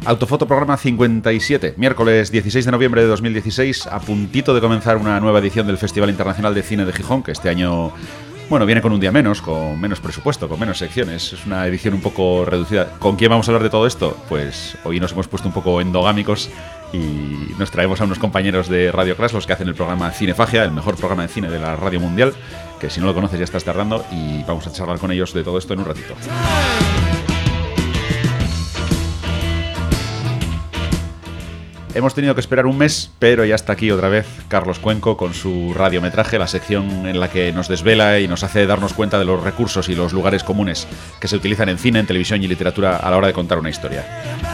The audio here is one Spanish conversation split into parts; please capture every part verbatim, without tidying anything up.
Autofoto programa cincuenta y siete, miércoles dieciséis de noviembre de dos mil dieciséis, a puntito de comenzar una nueva edición del Festival Internacional de Cine de Gijón, que este año, bueno, viene con un día menos, con menos presupuesto, con menos secciones. Es una edición un poco reducida. ¿Con quién vamos a hablar de todo esto? Pues hoy nos hemos puesto un poco endogámicos y nos traemos a unos compañeros de Radio Crash, los que hacen el programa Cinefagia, el mejor programa de cine de la radio mundial, que si no lo conoces ya estás tardando, y vamos a charlar con ellos de todo esto en un ratito. Hemos tenido que esperar un mes, pero ya está aquí otra vez Carlos Cuenco con su radiometraje, la sección en la que nos desvela y nos hace darnos cuenta de los recursos y los lugares comunes que se utilizan en cine, en televisión y literatura a la hora de contar una historia.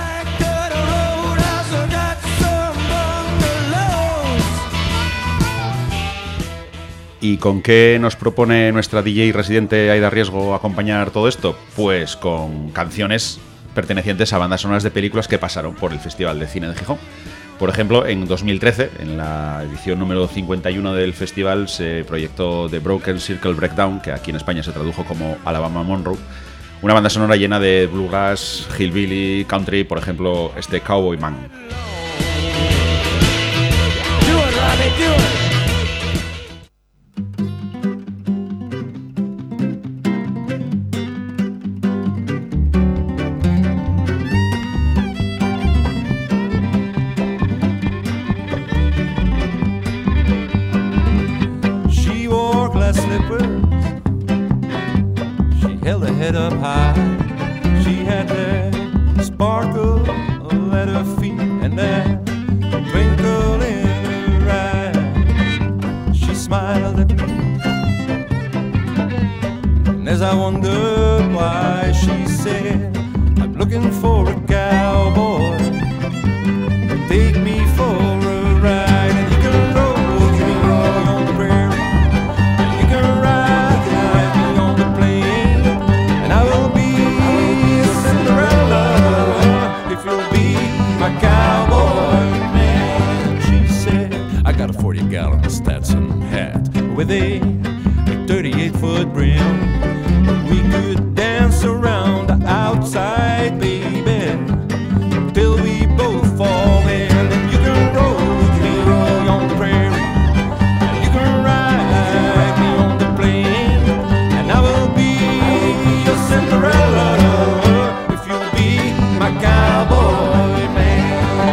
¿Y con qué nos propone nuestra D J residente Aida Riesgo acompañar todo esto? Pues con canciones pertenecientes a bandas sonoras de películas que pasaron por el Festival de Cine de Gijón. Por ejemplo, en dos mil trece, en la edición número cincuenta y uno del festival, se proyectó The Broken Circle Breakdown, que aquí en España se tradujo como Alabama Monroe, una banda sonora llena de bluegrass, hillbilly, country, por ejemplo, este Cowboy Man. Do it, Robbie, do it. Up high, she had that sparkle at her feet and that twinkle in her eye. She smiled at me, and as I wondered why, she said, I'm looking for a cowboy, take me for a ride, and you can roll with me on the prairie, and you can ride, ride me on the plain, and I will be a Cinderella if you'll be my cowboy man. She said, I got a forty gallon Stetson hat with a thirty-eight foot brim. We could dance around the outside, baby, till we both fall in. And you can roll with me on the prairie, and you can ride me on the plain, and I will be your Cinderella if you'll be my cowboy man.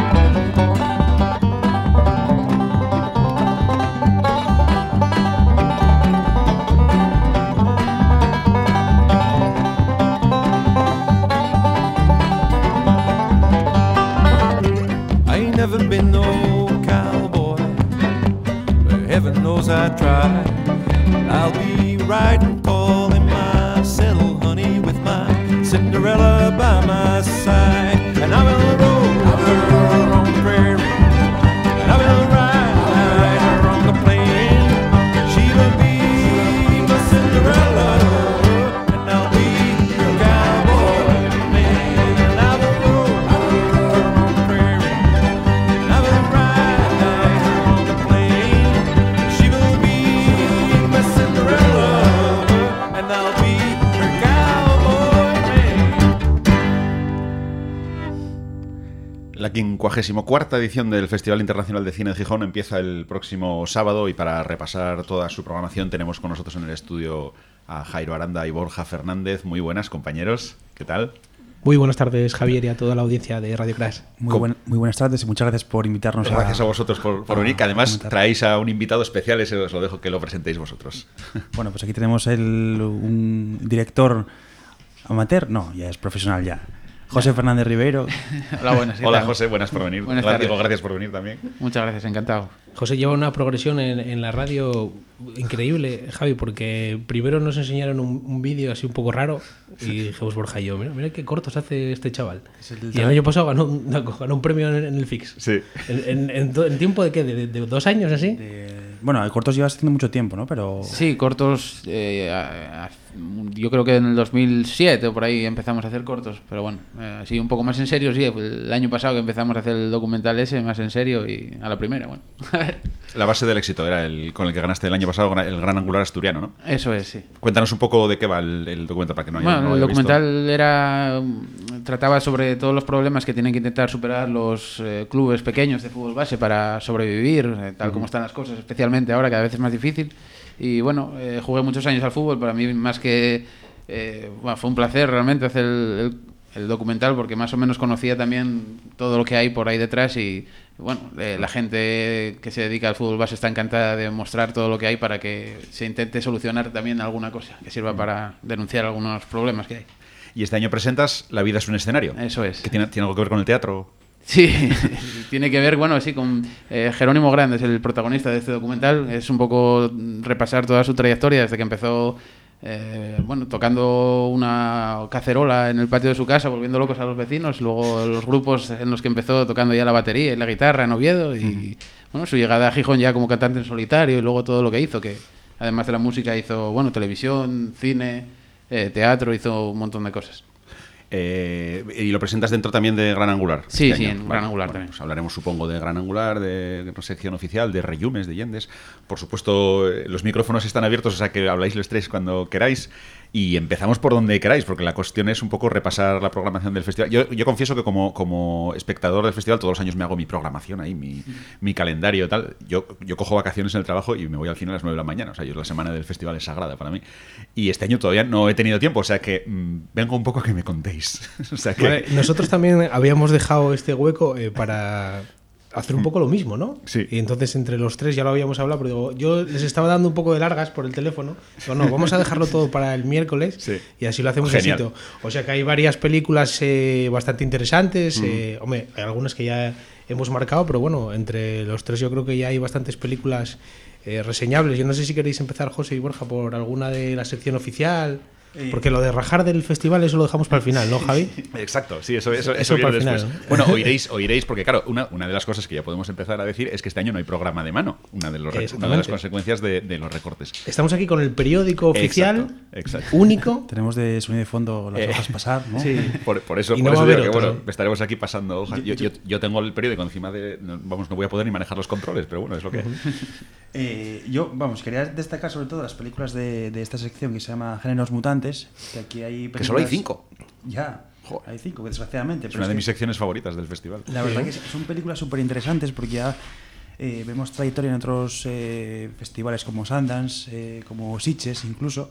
I ain't never been no cowboy, but heaven knows I tried. I'll be riding tall in my saddle, honey, with my Cinderella by my side. And I will roll, I will roll on the prairie, and I will ride her on the plain. She will be my Cinderella, and I'll be your cowboy man. And I will roll, I will roll her on the prairie, and I will ride her on the plain. She will be my Cinderella, and I'll be her cowboy man. La quincuagésimo cuarta edición del Festival Internacional de Cine de Gijón empieza el próximo sábado, y para repasar toda su programación tenemos con nosotros en el estudio a Jairo Aranda y Borja Fernández. Muy buenas, compañeros. ¿Qué tal? Muy buenas tardes, Javier, y a toda la audiencia de Radio Crash. Muy, buen, muy buenas tardes y muchas gracias por invitarnos. Gracias a, a vosotros por, por venir, que además traéis a un invitado especial. Ese os lo dejo que lo presentéis vosotros. Bueno, pues aquí tenemos el, un director amateur, no, ya es profesional ya. José Fernández Ribeiro. Hola, buenas. Hola, José, buenas por venir. Buenas Gracias, tardes. gracias por venir también. Muchas gracias, encantado. José lleva una progresión en, en la radio increíble, Javi, porque primero nos enseñaron un, un vídeo así un poco raro y dijimos, Borja y yo, mira, mira qué cortos hace este chaval. El y el año pasado ganó, ganó un premio en, en el Fix. Sí. ¿En, en, en, en tiempo de qué? ¿De, de, de dos años así? De, bueno, el cortos llevas haciendo mucho tiempo, ¿no? Pero sí, cortos, eh, a, a yo creo que en el dos mil siete o por ahí empezamos a hacer cortos, pero bueno, eh, así un poco más en serio, sí, el año pasado que empezamos a hacer el documental ese más en serio y a la primera, bueno. La base del éxito era el con el que ganaste el año pasado, el Gran Angular asturiano, ¿no? Eso es, sí. Cuéntanos un poco de qué va el, el documental para que no haya Bueno, no lo el haya documental visto. era trataba sobre todos los problemas que tienen que intentar superar los eh, clubes pequeños de fútbol base para sobrevivir, eh, tal uh-huh. como están las cosas, especialmente ahora, cada vez es más difícil. Y bueno, eh, jugué muchos años al fútbol, para mí más que... Eh, bueno, fue un placer realmente hacer el, el, el documental porque más o menos conocía también todo lo que hay por ahí detrás y bueno, eh, la gente que se dedica al fútbol base está encantada de mostrar todo lo que hay para que se intente solucionar también alguna cosa que sirva para denunciar algunos problemas que hay. Y este año presentas La vida es un escenario. Eso es. ¿Que tiene, tiene algo que ver con el teatro? Sí, tiene que ver, bueno, sí, con eh, Jerónimo Grande, es el protagonista de este documental. Es un poco repasar toda su trayectoria desde que empezó, eh, bueno, tocando una cacerola en el patio de su casa, volviendo locos a los vecinos. Luego los grupos en los que empezó tocando ya la batería y la guitarra en Oviedo. Y, bueno, su llegada a Gijón ya como cantante en solitario y luego todo lo que hizo, que además de la música hizo, bueno, televisión, cine, eh, teatro, hizo un montón de cosas. Eh, y lo presentas dentro también de Gran Angular. Sí, este sí, año. en Vale, Gran Angular bueno, también. Pues hablaremos, supongo, de Gran Angular, de sección oficial, de Reyumes, de Yendes. Por supuesto, los micrófonos están abiertos, o sea que habláis los tres cuando queráis. Y empezamos por donde queráis, porque la cuestión es un poco repasar la programación del festival. Yo, yo confieso que como, como espectador del festival todos los años me hago mi programación ahí, mi, mi calendario y tal. Yo, yo cojo vacaciones en el trabajo y me voy al cine a las nueve de la mañana. O sea, yo la semana del festival es sagrada para mí. Y este año todavía no he tenido tiempo, o sea que mmm, vengo un poco a que me contéis. O sea que... Vale, nosotros también habíamos dejado este hueco eh, para... hacer un poco lo mismo, ¿no? Sí. Y entonces entre los tres ya lo habíamos hablado, pero digo, yo les estaba dando un poco de largas por el teléfono. Digo, no, vamos a dejarlo todo para el miércoles sí. y así lo hacemos en sitio. O sea que hay varias películas eh, bastante interesantes. Mm. Eh, hombre, hay algunas que ya hemos marcado, pero bueno, entre los tres yo creo que ya hay bastantes películas eh, reseñables. Yo no sé si queréis empezar, José y Borja, por alguna de la sección oficial. Porque lo de rajar del festival, eso lo dejamos para el final, ¿no, Javi? Exacto, sí, eso, eso, eso, eso viene para el después. final, ¿no? Bueno, oiréis, oiréis, porque claro, una, una de las cosas que ya podemos empezar a decir es que este año no hay programa de mano, una de, los, una de las consecuencias de, de los recortes. Estamos aquí con el periódico oficial, exacto, exacto. único. Tenemos de sonido de fondo las eh, hojas pasar, ¿no? Sí, por, por eso, y por no eso digo que otro, bueno, ¿no? estaremos aquí pasando hojas. Yo, yo, yo tengo el periódico encima de... No, vamos, no voy a poder ni manejar los controles, pero bueno, es lo que... Uh-huh. eh, yo, vamos, quería destacar sobre todo las películas de, de esta sección que se llama Géneros Mutantes, que aquí hay películas... Que solo hay cinco. Ya, Joder. hay cinco, desgraciadamente. Es pero una es de que, mis secciones favoritas del festival. La verdad que son películas súper interesantes porque ya eh, vemos trayectoria en otros eh, festivales como Sundance, eh, como Sitges incluso.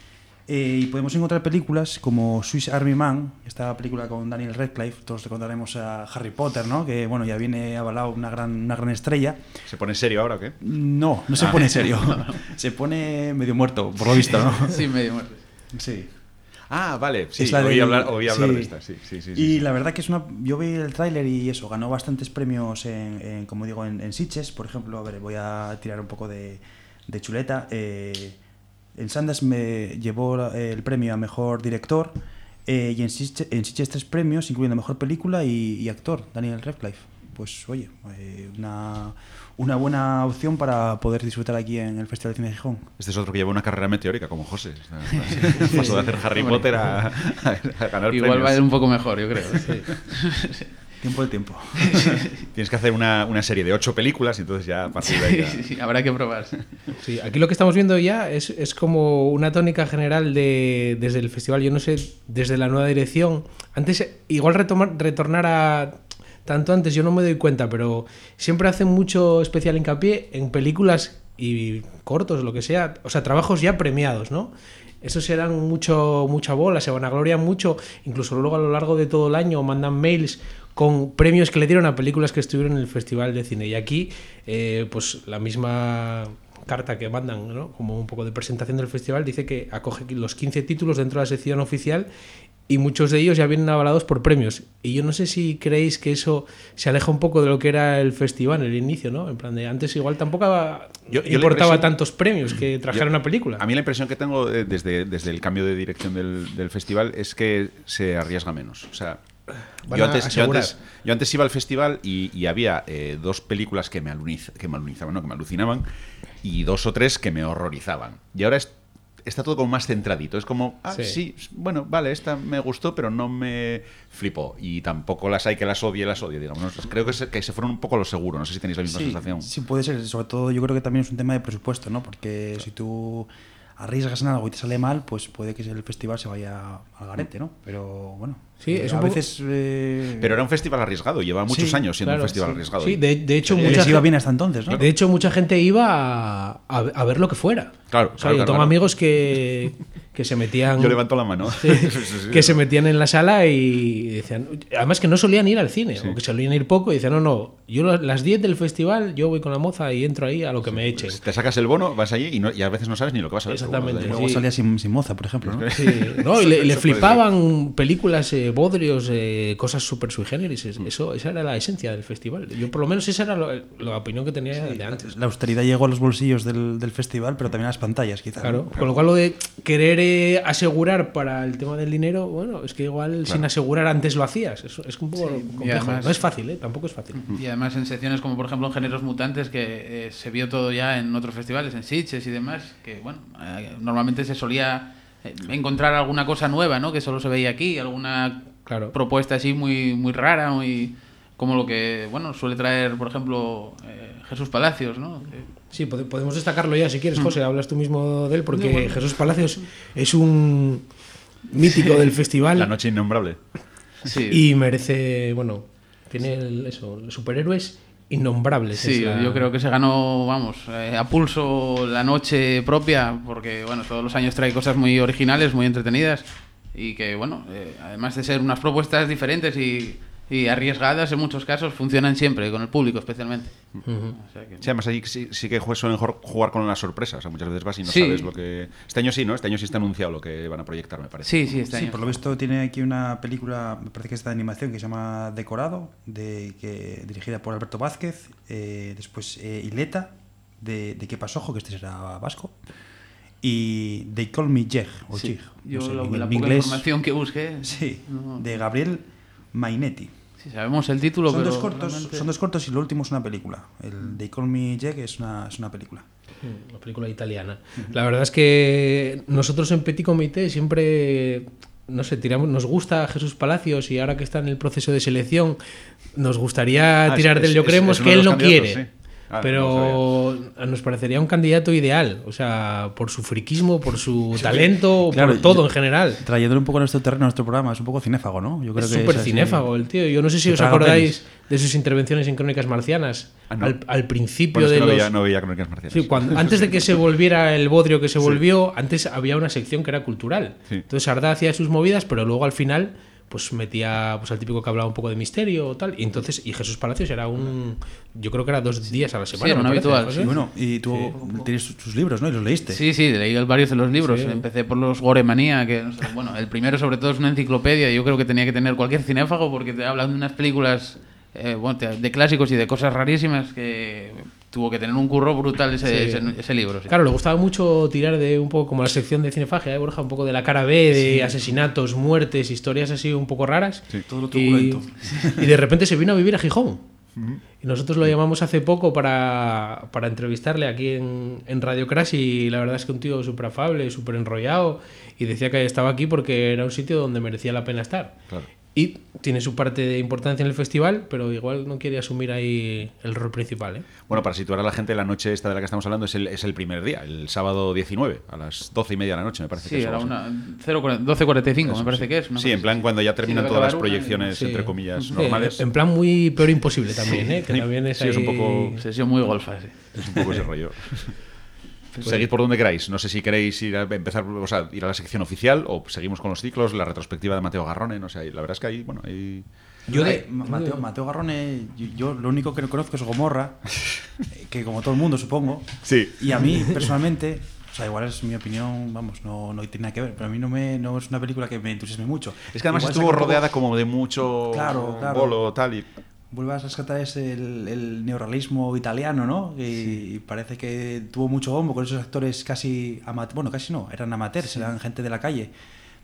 Eh, y podemos encontrar películas como Swiss Army Man, esta película con Daniel Radcliffe, todos recordaremos a Harry Potter, ¿no? Que bueno, ya viene avalado una gran, una gran estrella. ¿Se pone serio ahora o qué? No, no se pone serio. Se pone medio muerto, por lo visto, ¿no? Sí, medio muerto. Sí. Ah, vale, sí, es la oí del, hablar, oí hablar sí. de esta, sí, sí, sí, Y sí. la verdad que es una... Yo vi el tráiler y eso, ganó bastantes premios en, en como digo, en, en Sitges, por ejemplo. A ver, voy a tirar un poco de, de chuleta. Eh, en Sundance me llevó el premio a Mejor Director eh, y en Sitges, en Sitges tres premios, incluyendo Mejor Película y, y Actor, Daniel Radcliffe. Pues oye, eh, una, una buena opción para poder disfrutar aquí en el Festival de Cine de Gijón. Este es otro que lleva una carrera meteórica, como José. Pasó de hacer Harry Potter a, a ganar Igual premios. va a ir un poco mejor, yo creo. Sí. Tiempo de tiempo. Tienes que hacer una, una serie de ocho películas y entonces ya a partir de ahí ya... Sí, sí, habrá que probar. Sí, aquí lo que estamos viendo ya es, es como una tónica general de, desde el festival, yo no sé, desde la nueva dirección. Antes, igual retomar, retornar a... Tanto antes, yo no me doy cuenta, pero siempre hacen mucho especial hincapié en películas y cortos, lo que sea, o sea, trabajos ya premiados, ¿no? Esos se dan mucho, mucha bola, se vanaglorian mucho, incluso luego a lo largo de todo el año mandan mails con premios que le dieron a películas que estuvieron en el Festival de Cine. Y aquí, eh, pues la misma carta que mandan, ¿no? Como un poco de presentación del festival, dice que acoge los quince títulos dentro de la sección oficial y muchos de ellos ya vienen avalados por premios. Y yo no sé si creéis que eso se aleja un poco de lo que era el festival en el inicio, ¿no? En plan de antes igual tampoco yo, yo importaba tantos premios que trajera yo, una película. A mí la impresión que tengo desde, desde el cambio de dirección del, del festival es que se arriesga menos. O sea, yo antes, yo, antes, yo antes iba al festival y, y había eh, dos películas que me, aluniz, que me alunizaban, no, que me alucinaban y dos o tres que me horrorizaban. Y ahora es está todo como más centradito. Es como, ah, sí. Sí. sí, bueno, vale, esta me gustó, pero no me flipó. Y tampoco las hay que las odie, las odie, digamos. ¿no? Creo que se, que se fueron un poco lo seguro. No sé si tenéis la misma Sí, sensación. sí, puede ser. Sobre todo yo creo que también es un tema de presupuesto, ¿no? Porque si tú arriesgas en algo y te sale mal, pues puede que el festival se vaya al garete, ¿no? Pero bueno, Sí, eh, es a un poco- veces... eh, Pero era un festival arriesgado. Lleva muchos Sí, años siendo Claro, un festival sí. arriesgado. Sí, de, de hecho, les mucha iba gente, bien hasta entonces, ¿no? de hecho, mucha gente iba a, a, a ver lo que fuera. Claro, O sea, claro, yo tengo claro. amigos que, que se metían. Yo levanto la mano. Sí, Sí, sí, sí. que se metían en la sala y decían. Además, que no solían ir al cine, Sí. o que solían ir poco y decían, no, no, yo a las diez del festival, yo voy con la moza y entro ahí a lo que me echen. Te sacas el bono, vas allí y, no- y a veces no sabes ni lo que vas a ver. Exactamente. Pero bueno, Luego sí. salía sin, sin moza, por ejemplo, ¿no? Sí, ¿no? Y le, y le Eso puede flipaban películas, eh, bodrios, eh, cosas súper sui generis. Es- Eso, esa era la esencia del festival. Yo, por lo menos, esa era lo- la opinión que tenía de antes. La austeridad llegó a los bolsillos del, del festival, pero también a las pantallas, quizás. Claro, con lo cual lo de querer eh, asegurar para el tema del dinero, bueno, es que igual sin asegurar antes lo hacías. Eso es un poco complejo. además- No es fácil, ¿eh? Tampoco es fácil. Y además en secciones como por ejemplo en Géneros Mutantes, que eh, se vio todo ya en otros festivales, en Sitges y demás, que bueno, eh, normalmente se solía eh, encontrar alguna cosa nueva, ¿no? Que solo se veía aquí, alguna Claro. propuesta así muy, muy rara, muy como lo que, bueno, suele traer, por ejemplo, eh, Jesús Palacios, ¿no? Que- Sí, pode- podemos destacarlo ya si quieres, José. Hablas tú mismo de él, porque No, bueno. Jesús Palacios es un mítico del festival La noche innombrable. sí. y merece, bueno, tiene el- eso, superhéroes innombrables. Sí, es la- yo creo que se ganó, vamos, eh, a pulso la noche propia, porque, bueno, todos los años trae cosas muy originales, muy entretenidas, y que, bueno, eh, además de ser unas propuestas diferentes y, y arriesgadas en muchos casos, funcionan siempre, con el público especialmente. Ujú. O sea que- Sí, además ahí sí, sí que jue- suelen jor- jugar con las sorpresas. O sea, muchas veces vas y no Sí. sabes lo que... Este año sí, ¿no? Este año sí está anunciado lo que van a proyectar, me parece. Sí, sí, este Sí, año. por lo visto tiene aquí una película, me parece que es de animación, que se llama Decorado, de, que, dirigida por Alberto Vázquez. Eh, después eh, Ileta, de, de ¿Qué pasó, ojo? Que este será vasco. Y They Call Me Jeg, o Sí. Jeg, Yo no sé, lo- en la en poca inglés. información que busqué. Sí, no- de Gabriel Mainetti. sí, sabemos el título, Son pero dos, cortos, realmente- son dos cortos y lo último es una película. El They Call Me Jeg es una, es una película. Una película italiana. La verdad es que nosotros en Petit Comité siempre, no sé, tiramos, nos gusta Jesús Palacios y ahora que está en el proceso de selección, nos gustaría Ah, tirar es- de él. Yo es- creemos es uno que de él los no candidatos, quiere. sí. Ah, no Pero nos parecería un candidato ideal, o sea, por su friquismo, por su talento, Claro, por todo yo- en general. Trayéndolo un poco a nuestro terreno, a nuestro programa, es un poco cinéfago, ¿no? Yo creo Es que súper así. cinéfago el tío. Yo no sé si Se os traga acordáis pelis. de sus intervenciones en Crónicas Marcianas. Ah, no. al, al principio Bueno, es que de no, los... veía, no veía Crónicas Marcianas. Sí, cuando, antes de que se volviera el bodrio que se volvió, antes había una sección que era cultural. Sí. Entonces Arda hacía sus movidas, pero luego al final pues metía pues al típico que hablaba un poco de misterio o tal. Y entonces, y Jesús Palacios era un, yo creo que era dos días a la semana. era un me parece, habitual, José. Y bueno, y tú tienes sus libros, ¿no? Y los leíste. Sí, sí, leí varios de los libros. Sí. Empecé por los Goremanía, que no sé, bueno, el primero sobre todo es una enciclopedia. Yo creo que tenía que tener cualquier cinéfago porque te hablan de unas películas eh, bueno, te- de clásicos y de cosas rarísimas que tuvo que tener un curro brutal ese, Sí. ese, ese libro. Sí. Claro, le gustaba mucho tirar de un poco como la sección de cinefagia, ¿eh, Borja? Un poco de la cara B, de asesinatos, muertes, historias así un poco raras. Todo lo y, truculento. y de repente se vino a vivir a Gijón. Y nosotros lo llamamos hace poco para, para entrevistarle aquí en, en Radio Crash y la verdad es que un tío súper afable, súper enrollado y decía que estaba aquí porque era un sitio donde merecía la pena estar. Claro. Y tiene su parte de importancia en el festival, pero igual no quiere asumir ahí el rol principal, ¿eh? Bueno, para situar a la gente, la noche esta de la que estamos hablando es el, es el primer día, el sábado diecinueve, a las doce y media de la noche, me parece. Sí, que es era algo así. una cero cuarenta doce cuarenta y cinco, me parece sí. que es. una Sí, cosa en plan así. cuando ya Sí, terminan debe todas las acabar una y- proyecciones, Sí. entre comillas, Sí, normales. en plan muy peor imposible también, ¿eh? Que Sí. también es Sí, es un ahí- poco- Sesión muy golfa, sí. Es un poco ese rollo. Seguid por donde queráis. No sé si queréis ir a empezar, o sea, ir a la sección oficial o seguimos con los ciclos, la retrospectiva de Mateo Garrone, no sé, la verdad es que ahí, bueno, ahí... Yo de- Ay, Ma- Mateo, Mateo Garrone, yo, yo lo único que no conozco es Gomorra, eh, que como todo el mundo supongo. Sí. Y a mí, personalmente, o sea, igual es mi opinión, vamos, no, no tiene nada que ver, pero a mí no, me, no es una película que me entusiasme mucho. Es que además Igual estuvo saca un poco- rodeada como de mucho Claro, claro. bolo, tal, y... Vuelve a rescatar ese, el, el neorrealismo italiano, ¿no? Y, y parece que tuvo mucho bombo con esos actores casi amateurs, bueno, casi no, eran amateurs, eran gente de la calle.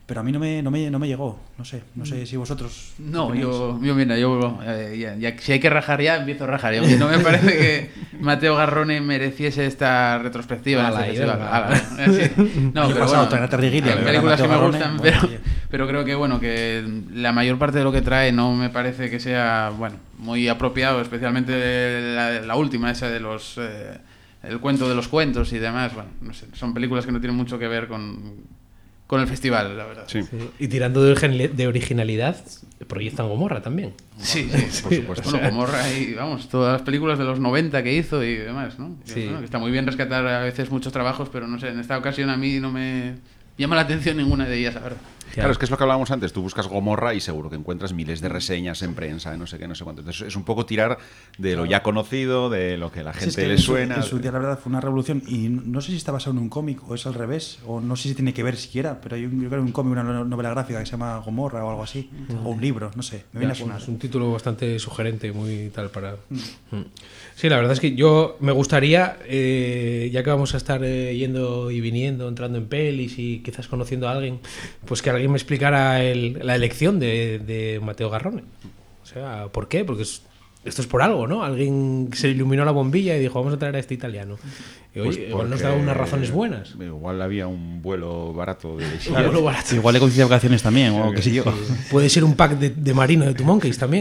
pero a mí no me, no me, no me llegó. No sé, no sé si vosotros... No, opináis. yo, yo mira, yo eh, ya, ya, si hay que rajar ya, empiezo a rajar. Yo, no me parece que Matteo Garrone mereciese esta retrospectiva Ala, en este idea, festival. ala. Ala, eh, sí. No, Año pero pasado, bueno, Tangata Riguilla, hay que películas era que me Matteo gustan, Garrone, pero, bueno, pero creo que bueno que la mayor parte de lo que trae no me parece que sea bueno muy apropiado, especialmente la, la última, esa de los... Eh, el cuento de los cuentos y demás. Bueno, no sé, son películas que no tienen mucho que ver con, con el festival, la verdad. Sí. Sí. Y tirando de, origin- de originalidad, proyectan Gomorra también. Sí, sí, por supuesto. Bueno, Gomorra y, vamos, todas las películas de los noventa que hizo y demás, ¿no? Sí. Bueno, que está muy bien rescatar a veces muchos trabajos, pero no sé, en esta ocasión a mí no me llama la atención ninguna de ellas, la verdad. Claro, es que es lo que hablábamos antes. Tú buscas Gomorra y seguro que encuentras miles de reseñas en prensa, no sé qué, no sé cuánto. Entonces es un poco tirar de lo ya conocido, de lo que a la Sí, gente es que le en su- suena. En su día, la verdad, fue una revolución. Y no sé si está basado en un cómic o es al revés, o no sé si tiene que ver siquiera, pero hay un, yo creo un cómic, una no- novela gráfica que se llama Gomorra o algo así, o un libro, no sé, me viene a Ya, sonar. es un título bastante sugerente, muy tal para... Mm. Sí, la verdad es que yo me gustaría, eh, ya que vamos a estar eh, yendo y viniendo, entrando en pelis y quizás conociendo a alguien, pues que alguien me explicara el- la elección de, de Matteo Garrone. O sea, ¿por qué? Porque es- esto es por algo, ¿no? Alguien se iluminó la bombilla y dijo, vamos a traer a este italiano. Y, oye, Pues igual nos porque da unas razones buenas. Igual había un vuelo barato de Un Silla. vuelo barato. Igual le coincide vacaciones también, o qué sé yo. Puede ser un pack de, de marino de tu Monkeys también.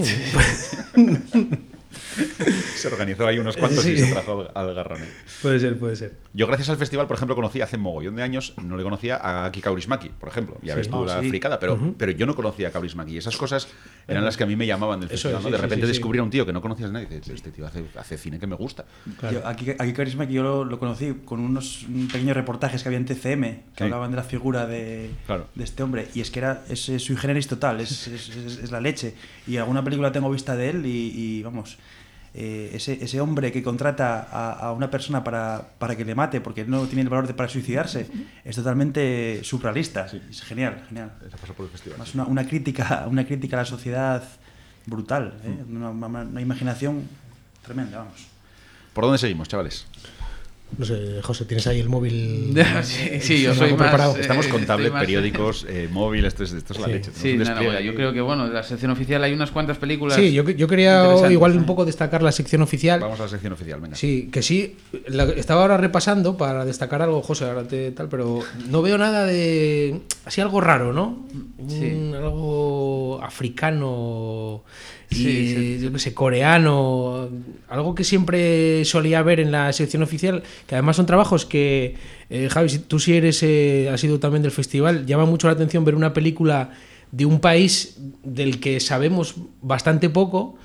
Se organizó ahí unos cuantos y Sí. se trajo al Garrone. Puede ser, puede ser. Yo gracias al festival, por ejemplo, conocí hace mogollón de años, no le conocía a Aki Kaurismäki, por ejemplo. Ya Sí. ves tú Oh, la sí. fricada, pero, pero yo no conocía a Kaurismäki. Y esas cosas eran las que a mí me llamaban del Eso festival, es, ¿no? sí, De sí, repente sí, sí. descubrí a un tío que no conocías a nadie y dices, este tío hace, hace cine que me gusta. Claro. Yo, aquí, aquí Carisma, que yo lo, lo conocí con unos un pequeños reportajes que había en T C M que Sí. hablaban de la figura de, Claro. de este hombre, y es que era es, es sui generis total, es, es, es- es la leche. Y alguna película tengo vista de él y, y, vamos, eh, ese, ese hombre que contrata a, a una persona para, para que le mate porque no tiene el valor de, para suicidarse es totalmente surrealista. Es genial, genial. Eso pasó por el festival. Además, una, una crítica una crítica a la sociedad brutal, ¿eh? una, una- una imaginación tremenda, vamos. ¿Por dónde seguimos, chavales? No sé, José, ¿tienes ahí el móvil? Sí, sí, yo ¿Algo soy más... preparado? eh, Estamos con estoy tablet, más- periódicos, eh, móvil, esto es, esto es la Sí. leche. Sí, Tenemos un nada, despliegue bueno, yo ahí. creo que, bueno, de la sección oficial hay unas cuantas películas. Sí, yo, yo quería interesantes, igual ¿eh? un poco destacar la sección oficial. Vamos a la sección oficial, venga. Sí, que sí, la- estaba ahora repasando para destacar algo, José, ahora te tal, pero no veo nada de... Así algo raro, ¿no? Sí. Un- algo africano y, Sí, sí. yo qué sé, coreano, algo que siempre solía ver en la sección oficial, que además son trabajos que, eh, Javi, si tú si eres, eh, has sido también del festival, llama mucho la atención ver una película de un país del que sabemos bastante poco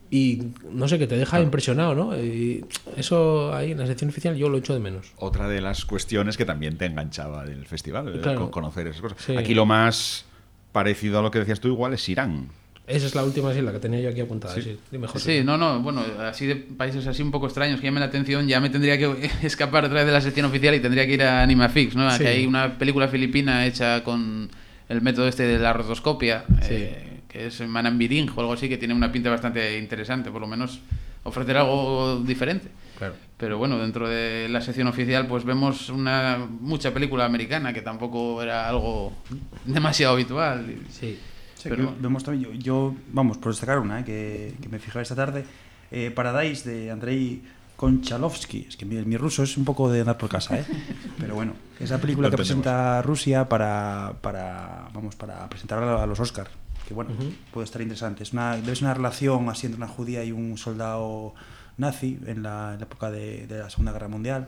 y no sé, que te deja impresionado, ¿no? Y eso ahí en la sección oficial yo lo echo de menos. Otra de las cuestiones que también te enganchaba del festival, el Claro. co- conocer esas cosas. Sí. Aquí lo más parecido a lo que decías tú igual es Irán. Esa es la última, sí, la que tenía yo aquí apuntada. Sí, dime, José. Sí, no, no, bueno, así de países así un poco extraños que llamen la atención, ya me tendría que escapar otra vez de la sección oficial y tendría que ir a Animafix, ¿no? Sí. Que hay una película filipina hecha con el método este de la rotoscopia, Sí. eh, que es Manambiring o algo así, que tiene una pinta bastante interesante, por lo menos ofrecer algo diferente. Claro. Pero bueno, dentro de la sección oficial pues vemos una mucha película americana que tampoco era algo demasiado habitual. Sí. Sí, Pero- que vemos también, yo, yo, vamos, por destacar una, eh, que, que me fijé esta tarde, eh, Paradise de Andrei Konchalovsky. Es que mi, mi ruso es un poco de andar por casa, ¿eh? Pero bueno, esa película Lo que entendemos. presenta Rusia para, para, vamos, para presentarla a los Oscars. Que bueno, Ujú. puede estar interesante. Es una, debe ser una relación así entre una judía y un soldado nazi en la, en la época de, de la Segunda Guerra Mundial.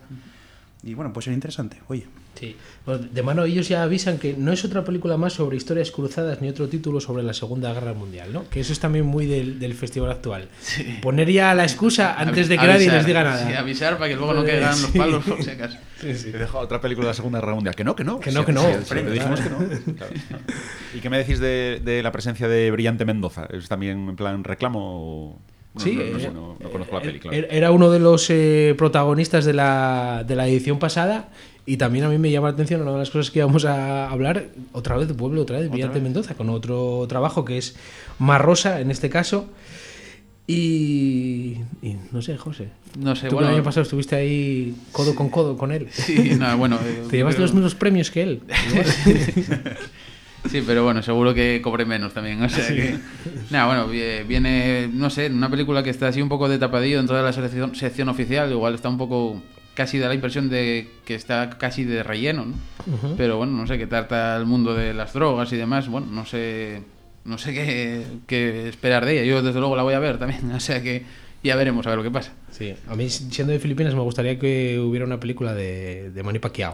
Y bueno, puede ser interesante, oye. Sí. Bueno, de mano ellos ya avisan que no es otra película más sobre historias cruzadas ni otro título sobre la Segunda Guerra Mundial, ¿no? Que eso es también muy del, del festival actual. Sí. Poner ya la excusa antes de que Avisar, nadie les diga nada. Sí, avisar para que luego no Eh, caigan los sí. palos por si acaso. Sí, sí. He dejado otra película de la Segunda Guerra Mundial. Que no, que no. Que no, Sí, que no. sí, sí, Frente, dijimos que claro. no. Claro. ¿Y qué me decís de, de la presencia de Brillante Mendoza? ¿Es también en plan reclamo? o- No, Sí, no, no, sé, eh, no- no conozco la eh, película. era- Era uno de los eh, protagonistas de la, de la edición pasada y también a mí me llama la atención una de las cosas que íbamos a hablar, otra vez, vuelve otra vez, Brillante Mendoza, con otro trabajo que es Mar Rosa en este caso. Y, y no sé, José. No sé, Tú que bueno. el año pasado estuviste ahí codo con codo con él. Sí, no, bueno. eh, Te llevaste creo- los mismos premios que él. Sí, pero bueno, seguro que cobre menos también. O sea Sí. que. Nada, bueno, vi- viene, no sé, una película que está así un poco de tapadillo dentro de la selección, sección oficial. Igual está un poco. Casi da la impresión de que está casi de relleno, ¿no? Ujú. Pero bueno, no sé qué trata el mundo de las drogas y demás. Bueno, no sé. No sé qué, qué esperar de ella. Yo, desde luego, la voy a ver también. O sea que ya veremos a ver lo que pasa. Sí, a mí siendo de Filipinas me gustaría que hubiera una película de, de Manny Pacquiao.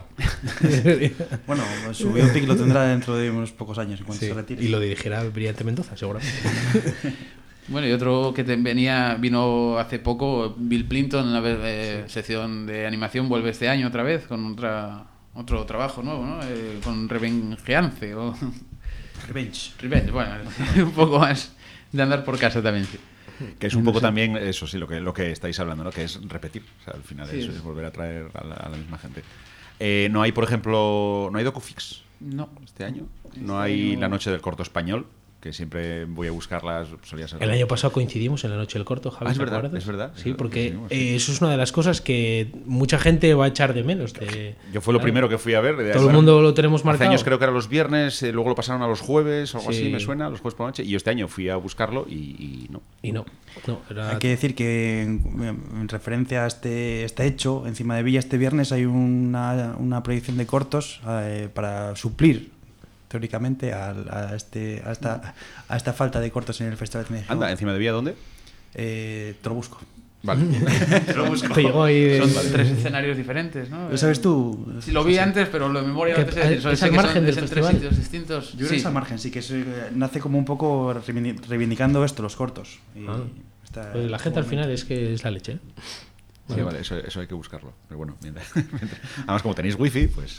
Bueno, pues su biopic lo tendrá dentro de unos pocos años, en cuanto Sí, se retire. y lo dirigirá Brillante Mendoza, seguramente. Bueno, y otro que te venía, vino hace poco, Bill Clinton, en la eh, sección de animación, vuelve este año otra vez con otra, otro trabajo nuevo, ¿no? Eh, con Revengeance o Revenge. Revenge, bueno, un poco más de andar por casa también. Sí. Que es un poco también, eso sí, lo que, lo que estáis hablando, ¿no? Que es repetir. O sea, al final Sí. eso es volver a traer a la, a la misma gente. Eh, no hay, por ejemplo, no hay DocuFix No. este año. Este No hay año- La Noche del Corto Español, que siempre voy a buscarlas. Solía ser. El año pasado coincidimos en la noche del corto, Javi. Ah, es ¿te verdad, acuerdas? es verdad, es Sí, verdad, porque coincidimos, sí. eh, eso es una de las cosas que mucha gente va a echar de menos. De, Yo fue lo claro, primero que fui a ver. de- Todo el mundo lo tenemos Hace marcado. años creo que era los viernes, eh, luego lo pasaron a los jueves o algo Sí. así, me suena, los jueves por la noche. Y yo este año fui a buscarlo y, y no. Y no, no, era... Hay que decir que en, en referencia a este, este hecho, encima de Villa este viernes hay una, una proyección de cortos eh, para suplir teóricamente al- a, este, a, esta, a esta falta de cortos en el Festival de Cine de Gijón. Anda, encima de Vía, ¿dónde? Eh, te lo busco. Vale. Te llegó ahí de- Son tres escenarios diferentes, ¿no? ¿Lo sabes tú? Sí, lo vi antes, pero lo de memoria Que no te sé decir. Solo es sé al que son- margen del es en tres festival. sitios distintos. Yo creo Sí. que es al margen, sí, que es, eh, nace como un poco reivindi- reivindicando esto, los cortos. Y Ah. está- Pues la gente al final es que es la leche. ¿eh? Sí, vale, eso, eso hay que buscarlo. Pero bueno, mientras- mientras- además como tenéis wifi, pues...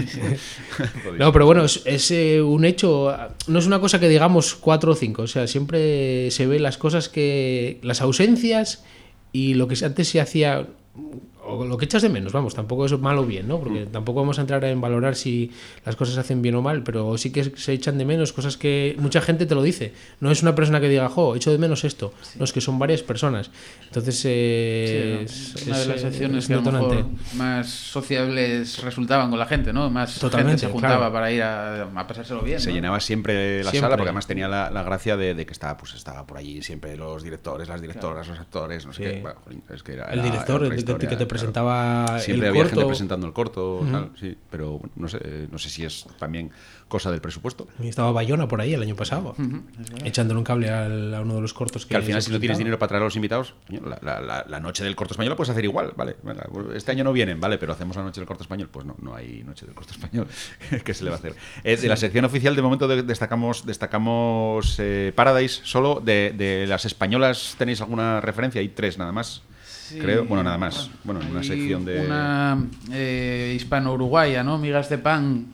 podéis- No, pero bueno, es, es, eh, un hecho, no es una cosa que digamos cuatro o cinco, o sea, siempre se ven las cosas que, las ausencias y lo que antes se hacía, o lo que echas de menos, vamos, tampoco es mal o bien, ¿no? Porque tampoco vamos a entrar en valorar si las cosas se hacen bien o mal, pero sí que se echan de menos cosas que mucha gente te lo dice. No es una persona que diga, jo, echo de menos esto, no, es que son varias personas. Entonces, eh, Sí, es, ¿no? Una de es, las eh, secciones es que a lo mejor detonante. más sociables resultaban con la gente, ¿no? Más Totalmente, gente se juntaba claro. para ir a, a pasárselo bien. Se ¿no? llenaba siempre la Siempre. sala porque además tenía la, la gracia de, de que estaba, pues, estaba por allí siempre los directores, las directoras, los actores, no sé Sí. qué. Bueno, jolín, es que era, El era- director era otra el que- historia, que te claro. presentaba Siempre el había corto. gente presentando el corto, tal, sí, pero bueno, no sé, eh, no sé si es también cosa del presupuesto. Y estaba Bayona por ahí el año pasado, echándole un cable al- a uno de los cortos que, Que al final, se si no tienes presentaba. dinero para traer a los invitados, coño, la, la- la- la noche del corto español la puedes hacer igual, ¿vale? Venga, este año no vienen, ¿vale? Pero hacemos la noche del corto español. Pues no, no hay noche del corto español. ¿Qué se le va a hacer? Eh, de la sección oficial, de momento, de- destacamos destacamos eh, Paradise solo. De, de las españolas, ¿tenéis alguna referencia? Hay tres nada más. Sí. Creo, bueno, nada más. Bueno, en una Hay sección de. Una eh, hispano-uruguaya, ¿no? Migas de Pan,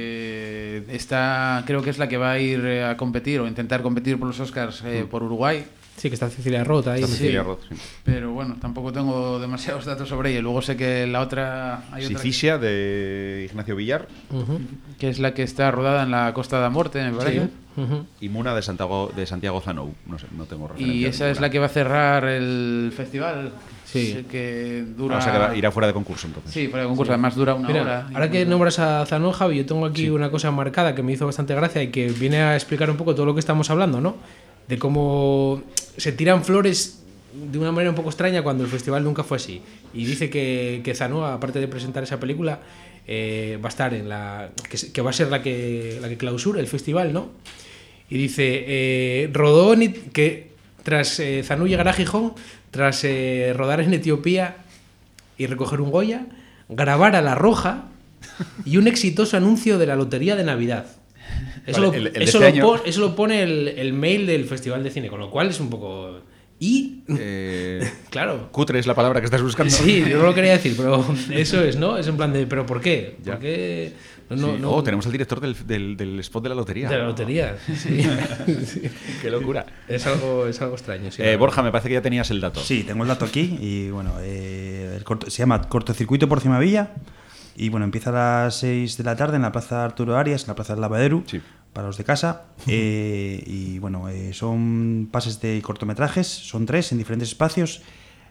que está, creo que es la que va a ir eh, a competir o intentar competir por los Oscars eh, por Uruguay. Sí, que está Cecilia Roth ahí. Está Sí. Cecilia Roth, sí. Pero bueno, tampoco tengo demasiados datos sobre ella. Luego sé que la otra hay otra Sicilia, de Ignacio Villar. Ujú. que es la que está rodada en la Costa da Morte, me parece. Ujú. Y Muna, de Santiago, de Santiago Zanou. No sé, no tengo referencia. Y esa es ninguna. la que va a cerrar el festival. Sí. Que Ah, dura. o sea, que va- irá fuera de concurso entonces. Sí, fuera de concurso. Además dura una Mira, hora. ahora que nombras a Zanón, Javi, yo tengo aquí una cosa marcada que me hizo bastante gracia y que viene a explicar un poco todo lo que estamos hablando, ¿no? De cómo se tiran flores de una manera un poco extraña cuando el festival nunca fue así. Y dice que, que Zanoa, aparte de presentar esa película, eh, va a estar en la. Que, se- que va a ser la que, la que clausura el festival, ¿no? Y dice, eh, rodó en, It- que tras eh, Zanú llegar a Gijón, tras eh, rodar en Etiopía y recoger un Goya, grabar a La Roja y un exitoso anuncio de la Lotería de Navidad. Eso, Vale, lo, el- el de eso, este lo año. pon- eso lo pone el, el mail del Festival de Cine, con lo cual es un poco... Y, Eh, claro, cutre es la palabra que estás buscando. sí, yo no lo quería decir, pero eso es, ¿no? Es en plan de, ¿pero por qué? Ya. ¿Por qué? No, no, Sí. no- Oh, tenemos al director del, del, del spot de la lotería. de la lotería. Sí. Sí. Qué locura. Es algo, es algo extraño. Sí, Eh, la verdad. Borja, me parece que ya tenías el dato. Sí, tengo el dato aquí y bueno, eh, el corto- se llama Cortocircuito por Cimavilla y bueno, empieza a las seis de la tarde en la Plaza Arturo Arias, en la Plaza del Lavadero, Sí. para los de casa. Eh, y bueno, eh, son pases de cortometrajes, son tres en diferentes espacios.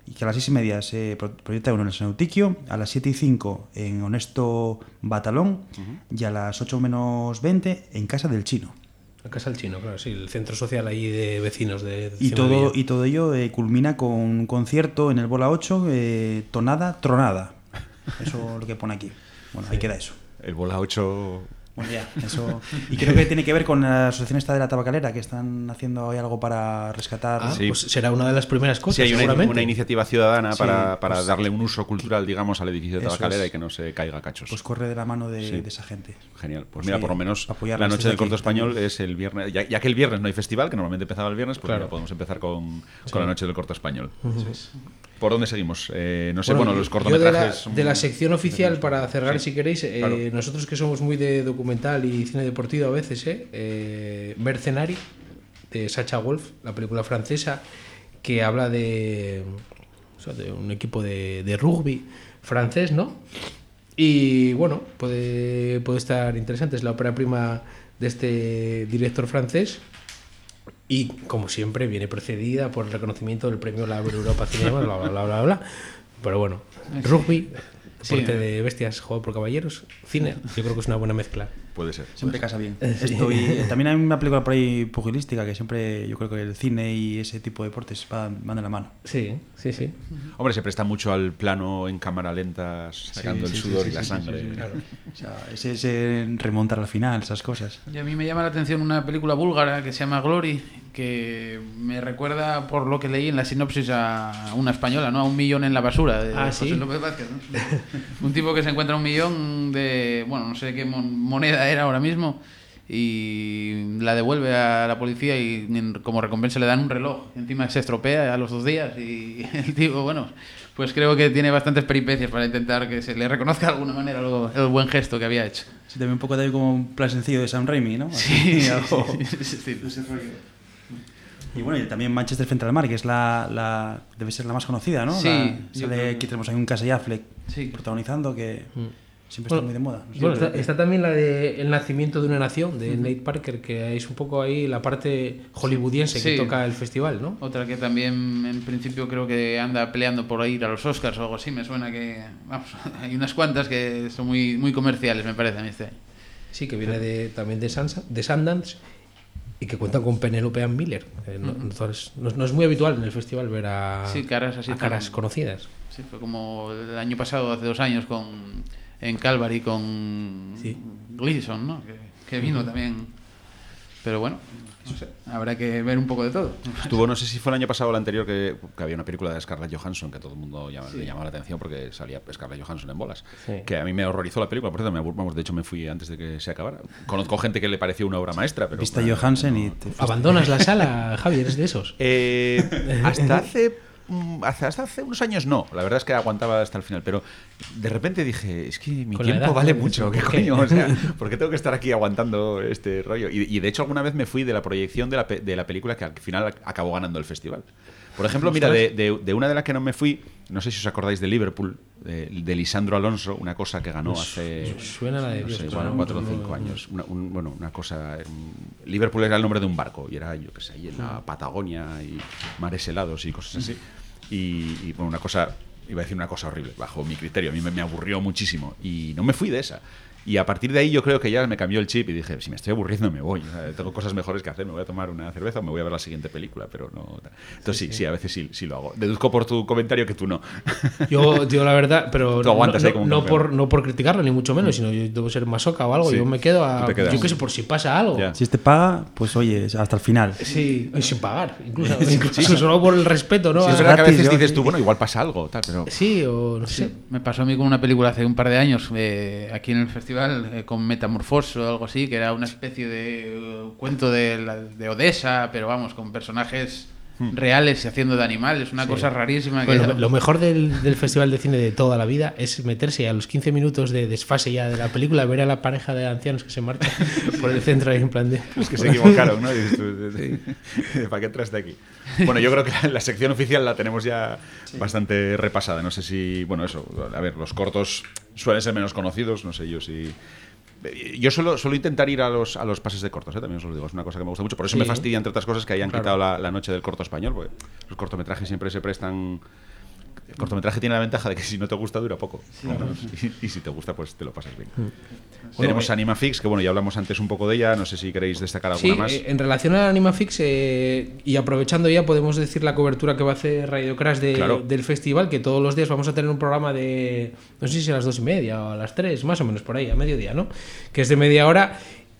y que a las seis y media se pro- proyecta uno en el Saneutiquio, a las siete y cinco en Honesto Batalón uh-huh. y a las ocho menos veinte en Casa del Chino. La Casa del Chino, claro, sí, el centro social ahí de vecinos de, de y todo y todo ello eh, culmina con un concierto en el Bola ocho, eh, tonada, tronada. Eso es lo que pone aquí. Bueno, sí. Ahí queda eso. El Bola ocho... Bueno, ya, eso. Y creo que tiene que ver con la asociación esta de la tabacalera, que están haciendo ahí algo para rescatar. Ah, sí. Pues será una de las primeras cosas, sí, hay una, seguramente. una iniciativa ciudadana sí, para, para pues, darle un uso cultural, digamos, al edificio de tabacalera es. y que no se caiga a cachos. Pues corre de la mano de, sí. de esa gente. Genial. Pues, pues mira, sí, por lo menos apoyarles la noche del aquí, corto español también. es el viernes. Ya, ya que el viernes no hay festival, que normalmente empezaba el viernes, pues claro. mira, podemos empezar con, sí. con la noche del corto español. Uh-huh. ¿Por dónde seguimos? Eh, no sé, bueno, bueno, los yo cortometrajes... de la, de la sección oficial, para cerrar, sí. si queréis, eh, claro. nosotros que somos muy de documental y cine deportivo a veces, eh, eh, Mercenari, de Sacha Wolf, la película francesa, que habla de, o sea, de un equipo de, de rugby francés, ¿no? Y bueno, puede, puede estar interesante, es la ópera prima de este director francés. Y, como siempre, viene precedida por el reconocimiento del premio Lab Europa Cinema, bla, bla, bla, bla, bla. Pero bueno, rugby, deporte sí. de bestias, juego por caballeros, cine, yo creo que es una buena mezcla. Puede ser. Siempre casa bien. Esto y, eh, también hay una película por ahí pugilística que siempre, yo creo que el cine y ese tipo de deportes van, van de la mano. Sí, sí, sí. Hombre, se presta mucho al plano en cámara lenta, sacando sí, el sí, sudor sí, y la sí, sangre. sí, sí, claro. O sea, ese, ese remontar al final, esas cosas. Y a mí me llama la atención una película búlgara que se llama Glory, que me recuerda, por lo que leí en la sinopsis, a una española, ¿no? A Un millón en la basura, de ah, José ¿sí? López Vázquez, ¿no? Un tipo que se encuentra un millón de, bueno, no sé qué moneda era ahora mismo, y la devuelve a la policía y como recompensa le dan un reloj. Encima se estropea a los dos días y el tipo, bueno, pues creo que tiene bastantes peripecias para intentar que se le reconozca de alguna manera lo, el buen gesto que había hecho. Sí, también un poco también como un plan sencillo de Sam Raimi, ¿no? Sí, sí, algo, sí, sí, sí. ese rollo. Y bueno, y también Manchester frente al mar, que es la, la debe ser la más conocida, ¿no? Sí, la, yo sale, creo aquí que... tenemos ahí un Casey Affleck sí. protagonizando que Mm. siempre bueno, está muy de moda. No sé bueno, si está, está también la de El nacimiento de una nación, de uh-huh. Nate Parker, que es un poco ahí la parte hollywoodiense sí. que toca el festival, ¿no? Otra que también en principio creo que anda peleando por ir a los Oscars o algo así, me suena que, vamos, hay unas cuantas que son muy, muy comerciales, me parece a mí este. Sí, que viene de, también de, Sansa, de Sundance y que cuentan con Penelope Ann Miller. Eh, no, uh-huh. Entonces, no, no es muy habitual en el festival ver a, sí, caras, así a caras tan, conocidas. Sí, fue como el año pasado, hace dos años, con en Calvary con sí. Gleason, ¿no? Que, que vino uh-huh. también. Pero bueno, no sé, habrá que ver un poco de todo. Estuvo, no sé si fue el año pasado o el anterior, que, que había una película de Scarlett Johansson que a todo el mundo llama, sí. le llamaba la atención porque salía Scarlett Johansson en bolas. Sí. Que a mí me horrorizó la película, por cierto, me, vamos, de hecho me fui antes de que se acabara. Conozco gente que le pareció una obra maestra, pero... Viste a Johansson no, y... Te ¿Abandonas la sala, Javi? ¿Eres de esos? Eh, hasta hace... Hasta, hasta hace unos años no, la verdad es que aguantaba hasta el final, pero de repente dije, es que mi Con tiempo edad, vale ¿no? mucho, ¿qué coño? O sea, ¿por qué tengo que estar aquí aguantando este rollo? Y, y de hecho alguna vez me fui de la proyección de la, de la película que al final acabó ganando el festival. Por ejemplo, mira, de, de, de una de las que no me fui, no sé si os acordáis de Liverpool, de, de Lisandro Alonso, una cosa que ganó hace suena la de no Dios, sé, claro, cuatro o no, cinco no, años. Una, un, bueno, una cosa... Un, Liverpool era el nombre de un barco y era, yo qué sé, ahí en la Patagonia y mares helados y cosas así. Y, y bueno, una cosa, iba a decir una cosa horrible, bajo mi criterio, a mí me, me aburrió muchísimo y no me fui de esa. Y a partir de ahí yo creo que ya me cambió el chip y dije, si me estoy aburriendo me voy, o sea, tengo cosas mejores que hacer, me voy a tomar una cerveza o me voy a ver la siguiente película, pero no... Entonces sí, sí, sí a veces sí, sí lo hago. Deduzco por tu comentario que tú no. Yo digo la verdad, pero tú aguantas no, ahí como no, un por, no por criticarlo, ni mucho menos, sino yo debo ser masoca o algo, sí, yo me quedo a... Yo qué sé, por si pasa algo. Ya. Si este paga, pues oye, hasta el final. Sí, sin pagar, incluso, incluso sí, solo por el respeto, ¿no? Sí, es verdad que a veces dices tú, bueno, igual pasa algo, tal, pero... Sí, o no sé. Sí, me pasó a mí con una película hace un par de años, eh, aquí en el festival, eh, con Metamorfoso o algo así, que era una especie de uh, cuento de, la, de Odessa, pero vamos, con personajes hmm. reales y haciendo de animales, una sí. cosa rarísima. Bueno, que lo, lo mejor del, del Festival de Cine de toda la vida es meterse a los quince minutos de desfase ya de la película, ver a la pareja de ancianos que se marcha por el centro ahí en plan de... Es que se equivocaron, ¿no? Sí. ¿Para qué entraste aquí? Bueno, yo creo que la, la sección oficial la tenemos ya sí. bastante repasada. No sé si... Bueno, eso, a ver, los cortos suelen ser menos conocidos, no sé yo si... Yo suelo, suelo intentar ir a los, a los pases de cortos, ¿eh? También os lo digo, es una cosa que me gusta mucho. Por eso sí. me fastidia, entre otras cosas, que hayan claro. quitado la, la noche del corto español, porque los cortometrajes siempre se prestan El cortometraje tiene la ventaja de que si no te gusta dura poco. Claro. Y, y si te gusta, pues te lo pasas bien. Bueno, Tenemos eh, Animafix, que bueno, ya hablamos antes un poco de ella. No sé si queréis destacar alguna sí, más. eh, en relación a Animafix, eh, y aprovechando ya, podemos decir la cobertura que va a hacer Radio Crash de, Claro. del festival, que todos los días vamos a tener un programa de, no sé si a las dos y media o a las tres, más o menos por ahí, a mediodía, ¿no? Que es de media hora.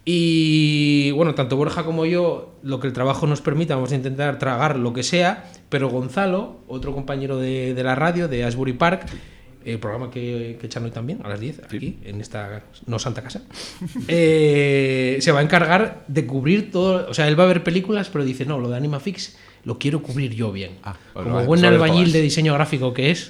Y bueno, tanto Borja como yo, lo que el trabajo nos permita, vamos a intentar tragar lo que sea, pero Gonzalo, otro compañero de, de la radio, de Asbury Park, el programa que, que echan hoy también, a las diez, Sí. aquí, en esta no santa casa, eh, se va a encargar de cubrir todo. O sea, él va a ver películas, pero dice, no, lo de Animafix lo quiero cubrir yo bien. Ah, bueno, Como va- buen sobre albañil todas. de diseño gráfico que es,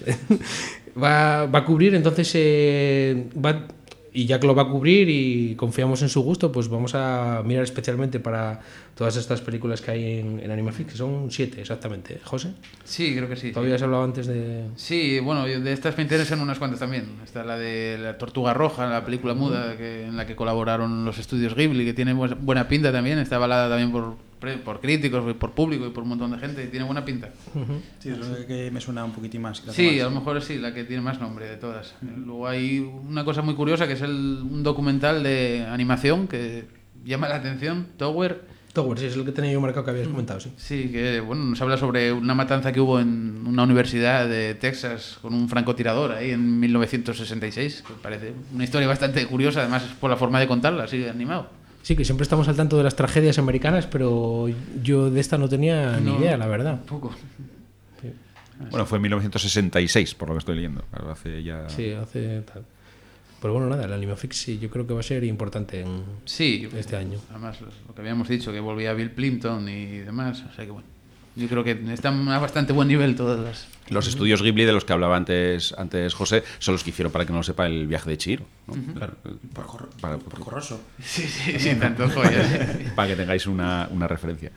va, va a cubrir, entonces eh, va... Y ya que lo va a cubrir y confiamos en su gusto, pues vamos a mirar especialmente para todas estas películas que hay en, en Animafix, que son siete exactamente. ¿eh, José? Sí, creo que sí. ¿Tú habías hablado antes de...? Sí, bueno, yo- de estas me interesan unas cuantas también. Está la de La Tortuga Roja, la película muda que, en la que colaboraron los estudios Ghibli, que tiene bu- buena pinta también. Está avalada también por, pre- por críticos, por público y por un montón de gente. Y tiene buena pinta. Sí, es lo que me suena un poquitín más. que las Sí, demás. a lo mejor sí, la que tiene más nombre de todas. Luego hay una cosa muy curiosa que es el, un documental de animación que llama la atención, Tower. Tower, sí, es el que tenía yo marcado que habías comentado, sí. Sí, que bueno, nos habla sobre una matanza que hubo en una universidad de Texas con un francotirador ahí en mil novecientos sesenta y seis. Que parece una historia bastante curiosa, además por la forma de contarla, así animado. Sí, que siempre estamos al tanto de las tragedias americanas, pero yo de esta no tenía ni No, idea, la verdad. Un poco. Bueno, fue en mil novecientos sesenta y seis, por lo que estoy leyendo. Claro, hace ya... Sí, hace tal. Pero bueno, nada, el Animafix sí, yo creo que va a ser importante en Sí, este año. además lo que habíamos dicho, que volvía Bill Plimpton y demás. O sea que bueno, yo creo que están a bastante buen nivel todas las... Los estudios Ghibli de los que hablaba antes, antes José son los que hicieron, para que no lo sepa, el viaje de Chihiro, ¿no? Claro, para, para- Por corroso. Sí, sí, sí, tanto joyas. para que tengáis una, una referencia.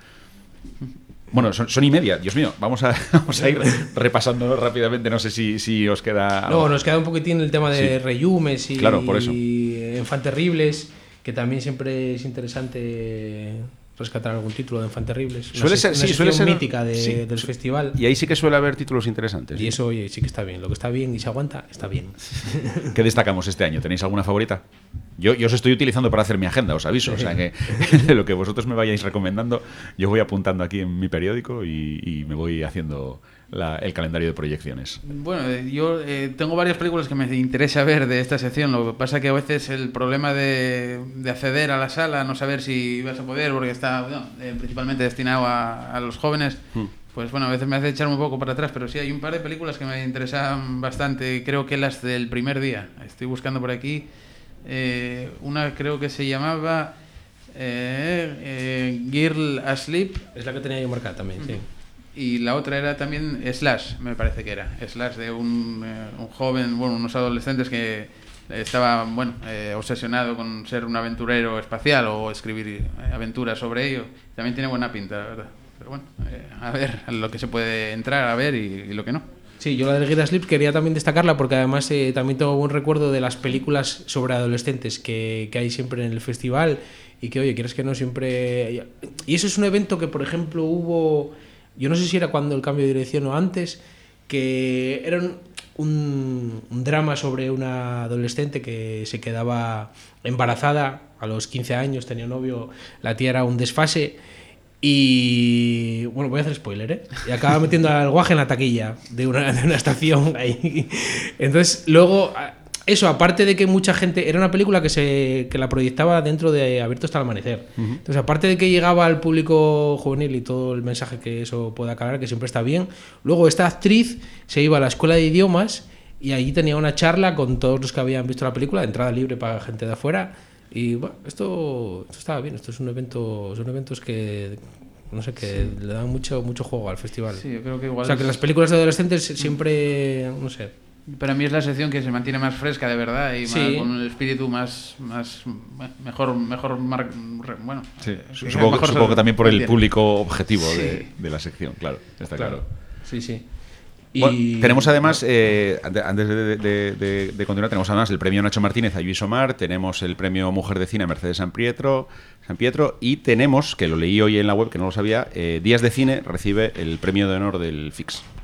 Bueno, son, son y media, Dios mío, vamos a, vamos a ir repasando rápidamente, no sé si, si os queda... algo. No, nos queda un poquitín el tema de Sí. reyumes y, Claro, por eso. y Infanterribles, que también siempre es interesante rescatar algún título de Infanterribles. Una Suele sec- ser- una sí, suele sección ser- mítica de- sí. del festival. Y ahí sí que suele haber títulos interesantes. Y eso, oye, sí que está bien. Lo que está bien y se aguanta, está bien. ¿Qué destacamos este año? ¿Tenéis alguna favorita? Yo, yo os estoy utilizando para hacer mi agenda, os aviso. O sea que lo que vosotros me vayáis recomendando, yo voy apuntando aquí en mi periódico y, y me voy haciendo la- el calendario de proyecciones. Bueno, eh, yo eh, tengo varias películas que me interesa ver de esta sección. Lo que pasa que a veces el problema de, de acceder a la sala, no saber si vas a poder, porque está bueno, eh, principalmente destinado a, a los jóvenes, pues bueno, a veces me hace echarme un poco para atrás. Pero sí, hay un par de películas que me interesan bastante. Creo que las del primer día. Estoy buscando por aquí. Eh, una creo que se llamaba eh, eh, Girl Asleep. Es la que tenía yo marcada también, sí. Y la otra era también Slash, me parece que era. Slash de un, eh, un joven, bueno, unos adolescentes que estaba, bueno, eh, obsesionado con ser un aventurero espacial o escribir eh, aventuras sobre ello. También tiene buena pinta, la verdad. Pero bueno, eh, a ver lo que se puede entrar a ver y, y lo que no. Sí, yo la de Girl Asleep quería también destacarla porque además eh, también tengo buen recuerdo de las películas sobre adolescentes que, que hay siempre en el festival y que, oye, quieres que no siempre... Y eso es un evento que, por ejemplo, hubo... Yo no sé si era cuando el cambio de dirección o antes, que era un, un, un drama sobre una adolescente que se quedaba embarazada a los quince años, tenía novio, la tía era un desfase... Y bueno, voy a hacer spoiler, ¿eh? Y acaba metiendo al guaje en la taquilla de una, de una estación ahí. Entonces, luego, eso, aparte de que mucha gente. Era una película que se que la proyectaba dentro de Abierto hasta el amanecer. Uh-huh. Entonces, aparte de que llegaba al público juvenil y todo el mensaje que eso puede aclarar, que siempre está bien, luego esta actriz se iba a la escuela de idiomas y allí tenía una charla con todos los que habían visto la película, entrada libre para gente de afuera. Y bueno, esto, esto estaba bien, esto es un evento, son eventos que no sé, que sí. le dan mucho mucho juego al festival. Sí, yo creo que igual. O sea, que es... las películas de adolescentes siempre, no sé. Para mí es la sección que se mantiene más fresca de verdad y sí. más, con un espíritu más, más mejor, mejor mar... bueno. Sí. Supongo, mejor supongo que también por el público objetivo sí. de, de la sección, claro, está claro. claro. Sí, sí. Y... Bueno, tenemos además, eh, antes de, de, de, de continuar, tenemos además el premio Nacho Martínez a Lluís Omar, tenemos el premio Mujer de Cine a Mercedes San Pietro, San Pietro y tenemos, que lo leí hoy en la web, que no lo sabía, eh, Días de Cine recibe el premio de honor del F I X.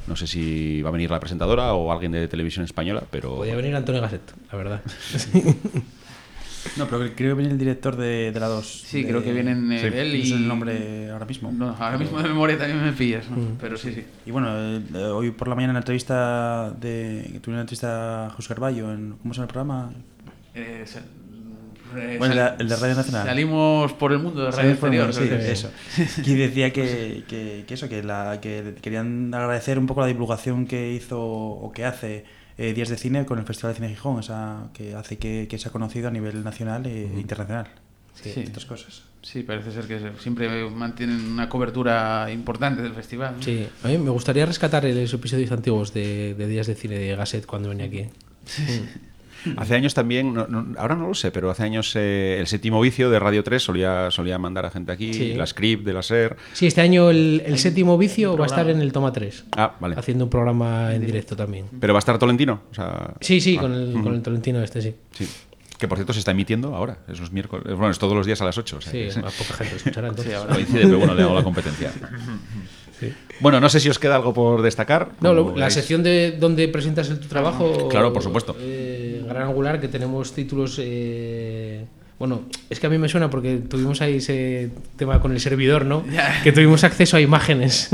No sé si va a venir la presentadora o alguien de Televisión Española, pero... Podría venir Antonio Gasset, la verdad. No, pero creo que viene el director de, de la dos. Sí, de, creo que vienen eh, Sí. él No y... sé el nombre ahora mismo. No, ahora mismo de memoria también me pillas, ¿no? Mm. Pero sí, sí. Y bueno, eh, hoy por la mañana en la entrevista de... que tuve una entrevista a José Carballo en... ¿Cómo se llama el programa? Eh, sa- eh, Bueno, sal- el de- el de Radio Nacional. Salimos por el mundo de Radio Sí, fue Exterior. muy- creo sí, que eso. Y decía que, que, que eso, que, la, que querían agradecer un poco la divulgación que hizo o que hace eh, Días de Cine con el Festival de Cine de Gijón, esa, que hace que, que sea conocido a nivel nacional e uh-huh. internacional. Sí. Estas cosas. Sí, parece ser que siempre mantienen una cobertura importante del festival, ¿no? Sí, a mí me gustaría rescatar los episodios antiguos de, de Días de Cine de Gasset cuando venía aquí. Hace años también, no, no, ahora no lo sé, pero hace años eh, el Séptimo Vicio de Radio tres solía, solía mandar a gente aquí, Sí. la Script de la SER. Sí, este año el, el séptimo vicio va a estar en el Toma tres. Ah, vale. Haciendo un programa en directo también. ¿Pero va a estar Tolentino? O sea, Sí, sí, ah, con el, ujú. con el Tolentino este, sí. Sí. Que por cierto se está emitiendo ahora, esos miércoles. Bueno, es todos los días a las ocho. O sea, Sí, que- a poca gente lo escuchará entonces. Sí, ahora. coincide, pero bueno, le hago la competencia. Bueno, no sé si os queda algo por destacar. No, lo- Como la veis. sección de donde presentas el, tu trabajo. Claro, por supuesto. eh, en Gran Angular, que tenemos títulos. eh, bueno, es que a mí me suena porque tuvimos ahí ese tema con el servidor, ¿no? Ya. Que tuvimos acceso a imágenes.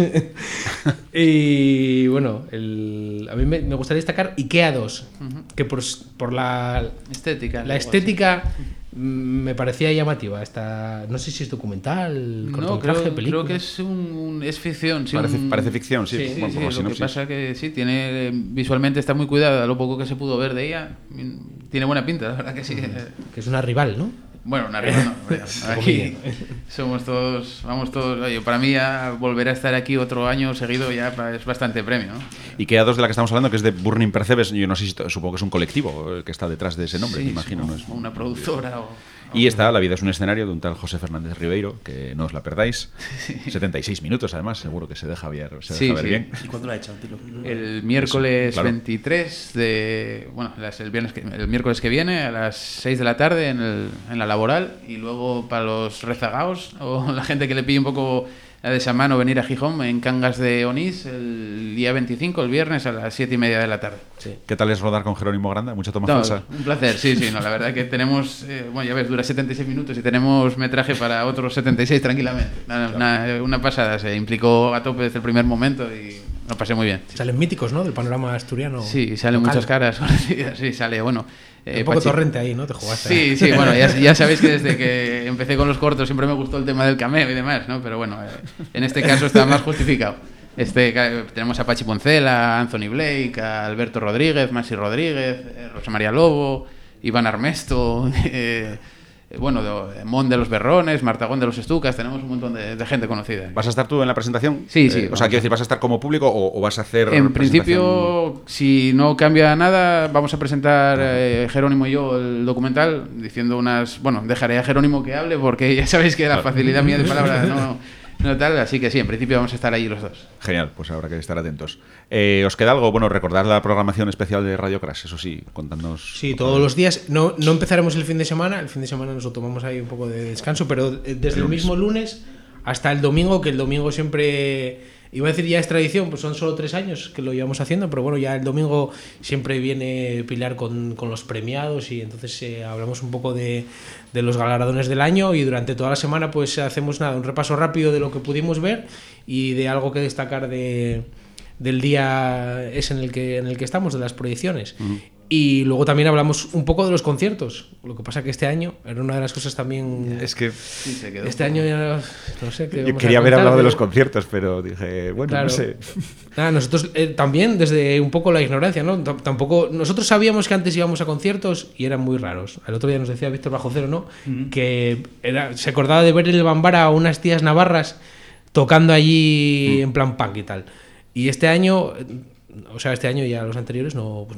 Y bueno, el, a mí me, me gustaría destacar IKEA dos, Ujú. que por, por la, Estética. la algo así. estética mm, me parecía llamativa. Esta, no sé si es documental, No, cortometraje, creo, película. creo que es, un, es ficción. Sí, Parece, un- parece ficción, sí. Sí, Sí, Bueno, sí, por la lo que sinopsis. pasa que sí, tiene visualmente está muy cuidada, lo poco que se pudo ver de ella, tiene buena pinta, la verdad que sí. Que es una rival, ¿no? Bueno, una rival no, bueno, aquí somos todos, vamos todos, oye, para mí ya volver a estar aquí otro año seguido ya pa- es bastante premio, ¿no? IKEA dos de la que estamos hablando, que es de Burning Percebes, yo no sé si supongo que es un colectivo el que está detrás de ese nombre, Sí, me imagino. como ¿no? Es- una productora o... Y está La vida es un escenario de un tal José Fernández Ribeiro, que no os la perdáis. setenta y seis minutos, además, seguro que se deja ver, se Sí, deja ver sí. bien. ¿Y cuándo lo ha hecho, Tilo? El miércoles Eso, claro. veintitrés de... Bueno, las- el, viernes que- el miércoles que viene a las seis de la tarde en, el, en la laboral y luego para los rezagaos o la gente que le pille un poco la de esa mano venir a Gijón en Cangas de Onís el día veinticinco, el viernes a las siete y media de la tarde. ¿Qué tal es rodar con Jerónimo Granda? ¿Mucha toma No, falsa? un placer, sí, sí, no, la verdad que tenemos, eh, bueno, ya ves, dura setenta y seis minutos y tenemos metraje para otros setenta y seis tranquilamente. Una, una, una pasada, se implicó a tope desde el primer momento y lo pasé muy bien. Salen míticos, ¿no? Del panorama asturiano. Sí, salen local. muchas caras conocidas, sí, sale, bueno. eh, Un poco Pachi- torrente ahí, ¿no? Te jugaste. Sí, sí, bueno, ya, ya sabéis que desde que empecé con los cortos siempre me gustó el tema del cameo y demás, ¿no? Pero bueno, eh, en este caso está más justificado. Este, ca- tenemos a Pachi Poncela, a Anthony Blake, a Alberto Rodríguez, Masi Rodríguez, eh, Rosa María Lobo, Iván Armesto, eh, eh, bueno, de, Mon de los Berrones, Martagón de los Estucas, tenemos un montón de, de gente conocida. ¿Vas a estar tú en la presentación? Sí, sí, Eh, o vamos sea, a- quiero decir, ¿vas a estar como público o, o vas a hacer En presentación? principio, si no cambia nada, vamos a presentar eh, Jerónimo y yo el documental diciendo unas... Bueno, dejaré a Jerónimo que hable porque ya sabéis que la facilidad mía de palabra no, no tal, así que sí, en principio vamos a estar allí los dos. Genial, pues habrá que estar atentos. Eh, ¿Os queda algo? Bueno, recordad la programación especial de Radio Crash, eso sí, contadnos. Sí, todos los días. No, no empezaremos el fin de semana. El fin de semana nos lo tomamos ahí un poco de descanso, pero eh, desde el mismo lunes hasta el domingo, que el domingo siempre... Iba a decir ya es tradición, pues son solo tres años que lo llevamos haciendo, pero bueno, ya el domingo siempre viene Pilar con, con los premiados y entonces eh, hablamos un poco de, de los galardones del año y durante toda la semana pues hacemos nada, un repaso rápido de lo que pudimos ver y de algo que destacar de, del día es en el que en el que estamos, de las proyecciones. Uh-huh. Y luego también hablamos un poco de los conciertos. Lo que pasa que este año era una de las cosas también... Es que Sí, se quedó Este un poco. año ya no sé qué yo vamos a quería haber contar, hablado de pero- los conciertos, pero dije, bueno, Claro. no sé. Nada, nosotros eh, también desde un poco la ignorancia, ¿no? T- Tampoco nosotros sabíamos que antes íbamos a conciertos y eran muy raros. El otro día nos decía Víctor Bajocero, ¿no? Uh-huh. Que era, se acordaba de ver en el Bambara a unas tías navarras tocando allí uh-huh. en plan punk y tal. Y este año, o sea, este año y a los anteriores no, pues no.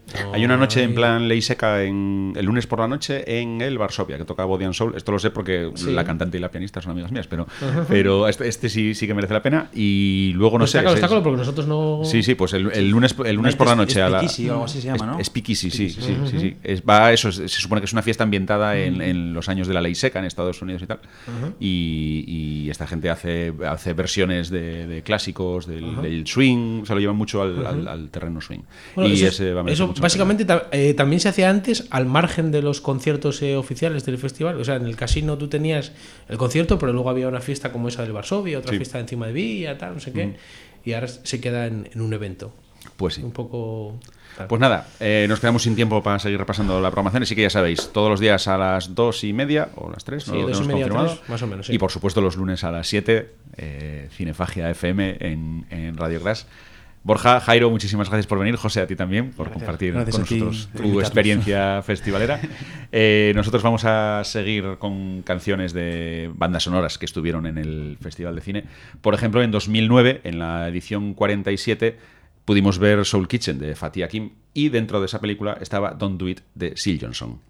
Hay una noche en plan ley seca en, el lunes por la noche en el Varsovia, que toca Body and Soul. Esto lo sé porque Sí. la cantante y la pianista son amigas mías, pero, pero este, este sí, sí que merece la pena. Y luego no Pues sé. está claro, es- está claro, porque nosotros no. Sí, sí, pues el, el lunes, el lunes por la noche a la. Speakeasy o algo así se llama, ¿no? Es Speakeasy, sí, sí, sí, sí. Es, va a eso, se supone que es una fiesta ambientada en, en los años de la ley seca en Estados Unidos y tal. y, y esta gente hace, hace versiones de, de clásicos, del, del swing, se lo llevan mucho al, al, al terreno swing. Bueno, y eso, ese va a merecer eso mucho la básicamente ta- eh, también se hacía antes al margen de los conciertos eh, oficiales del festival. O sea, en el casino tú tenías el concierto, pero luego había una fiesta como esa del Varsovia, otra Sí. fiesta encima de Villa, tal, no sé qué. Y ahora se queda en, en un evento. pena. Pues sí. Un poco. tal. Pues nada, eh, nos quedamos sin tiempo para seguir repasando la programación, así que ya sabéis, todos los días a las dos y media o las tres, no Sí, lo dos y tenemos media, confirmado. tres, más o menos, sí. Y por supuesto los lunes a las siete, eh, Cinefagia F M en, en Radio Glass. Borja, Jairo, muchísimas gracias por venir. José, a ti también, por Gracias. compartir Gracias con a ti nosotros por tu invitarnos. experiencia festivalera. Eh, nosotros vamos a seguir con canciones de bandas sonoras que estuvieron en el Festival de Cine. Por ejemplo, en dos mil nueve, en la edición cuarenta y siete, pudimos ver Soul Kitchen de Fatih Akin y dentro de esa película estaba Don't Do It de Sil Johnson.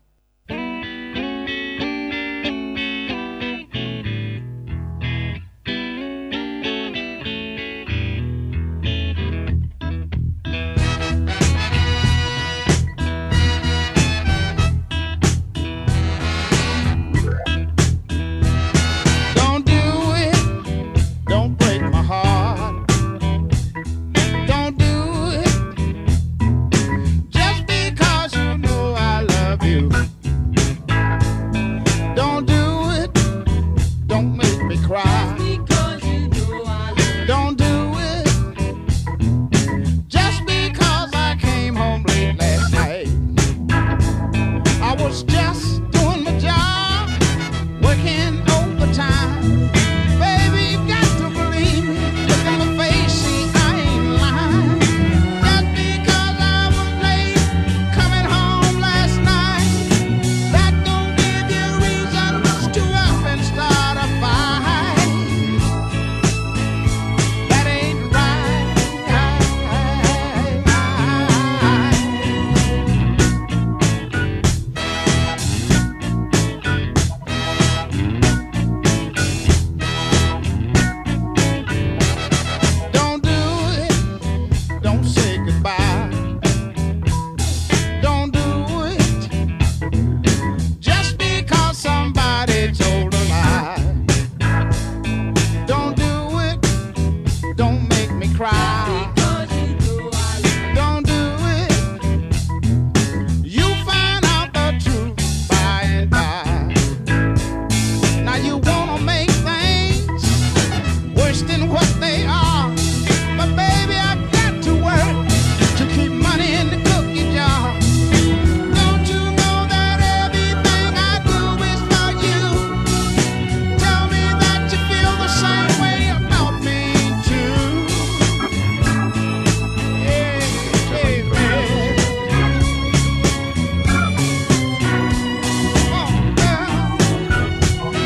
Don't do it, don't break my heart. Don't do it, just because you know I love you. Don't do it, don't make me cry. Don't do it, just because I came home late last night. I was just doing my job, working overtime. Baby, you got to believe me. Look at my face, see, I ain't lying. Just because I was late coming home last night, that don't give you reason to up and start a fight. That ain't right. Don't do it, don't say goodbye. Don't do it, just because somebody told a lie. Don't do it, don't make me cry. Don't do it, you find out the truth by and by. Now you wanna make things worse than what they are. But baby, I've got to work to keep money in the cookie jar. Don't you know that everything I do is for you? Tell me that you feel the same way about me too. Yeah, baby. Oh, girl.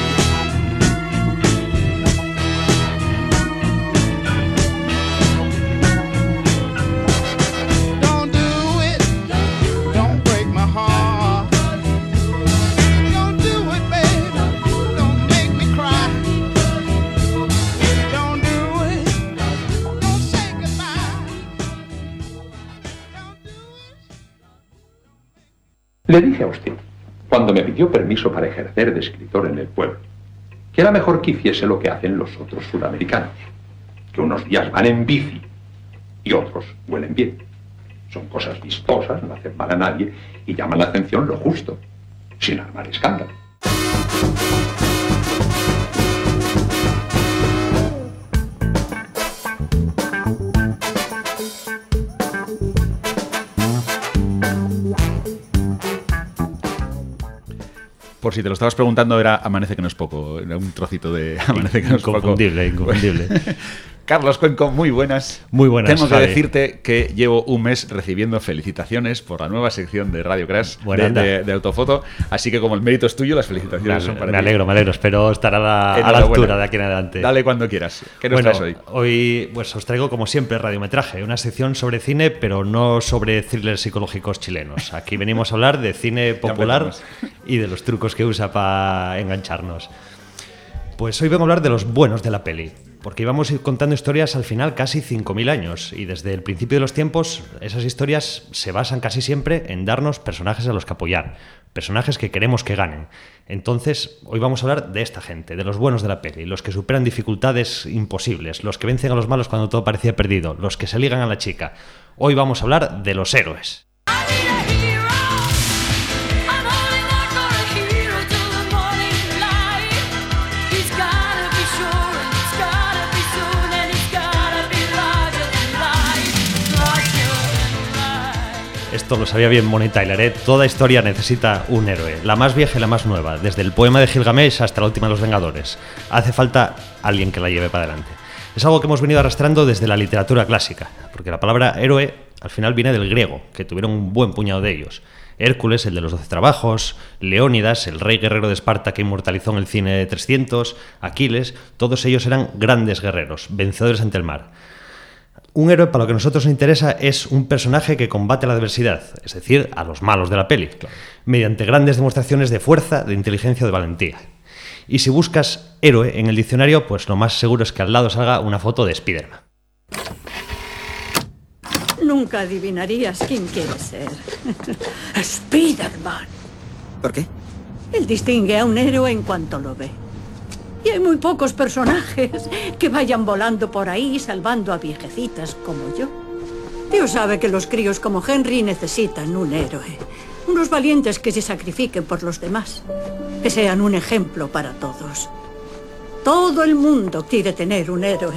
Don't do it, don't break my heart. Don't do it, baby, don't make me cry. Don't do it, don't say goodbye. Don't do it. Le dije a usted, cuando me pidió permiso para ejercer de escritor en el pueblo, que era mejor que hiciese lo que hacen los otros sudamericanos, que unos días van en bici y otros huelen bien. Son cosas vistosas, no hacen mal a nadie y llaman la atención lo justo, sin armar escándalo. Por si te lo estabas preguntando, era Amanece que no es poco, era un trocito de Amanece que no es poco. Inconfundible, inconfundible. Carlos Cuenco, muy buenas. Muy buenas, Tengo que Javi. decirte que llevo un mes recibiendo felicitaciones por la nueva sección de Radio Crash Bueno, de, anda. de, de Autofoto, así que como el mérito es tuyo, las felicitaciones son Me, para me ti. alegro, me alegro. Espero estar a la, a la Enhorabuena. altura de aquí en adelante. Dale cuando quieras. ¿Qué nos Bueno, traes hoy? hoy pues, os traigo, como siempre, radiometraje. Una sección sobre cine, pero no sobre thrillers psicológicos chilenos. Aquí venimos a hablar de cine popular empezamos. y de los trucos que usa para engancharnos. Pues hoy vengo a hablar de los buenos de la peli, porque íbamos a ir contando historias al final casi cinco mil años, y desde el principio de los tiempos esas historias se basan casi siempre en darnos personajes a los que apoyar, personajes que queremos que ganen. Entonces, hoy vamos a hablar de esta gente, de los buenos de la peli, los que superan dificultades imposibles, los que vencen a los malos cuando todo parecía perdido, los que se ligan a la chica. Hoy vamos a hablar de los héroes. Esto lo sabía bien Bonnie Tyler, ¿eh? Toda historia necesita un héroe, la más vieja y la más nueva, desde el poema de Gilgamesh hasta la última de los Vengadores. Hace falta alguien que la lleve para adelante. Es algo que hemos venido arrastrando desde la literatura clásica, porque la palabra héroe al final viene del griego, que tuvieron un buen puñado de ellos. Hércules, el de los doce trabajos, Leónidas, el rey guerrero de Esparta que inmortalizó en el cine de trescientos, Aquiles, todos ellos eran grandes guerreros, vencedores ante el mar. Un héroe, para lo que a nosotros nos interesa, es un personaje que combate la adversidad, es decir, a los malos de la peli, claro, mediante grandes demostraciones de fuerza, de inteligencia o de valentía. Y si buscas héroe en el diccionario, pues lo más seguro es que al lado salga una foto de Spiderman. Nunca adivinarías quién quiere ser. Spiderman. ¿Por qué? Él distingue a un héroe en cuanto lo ve. Y hay muy pocos personajes que vayan volando por ahí salvando a viejecitas como yo. Dios sabe que los críos como Henry necesitan un héroe. Unos valientes que se sacrifiquen por los demás. Que sean un ejemplo para todos. Todo el mundo quiere tener un héroe.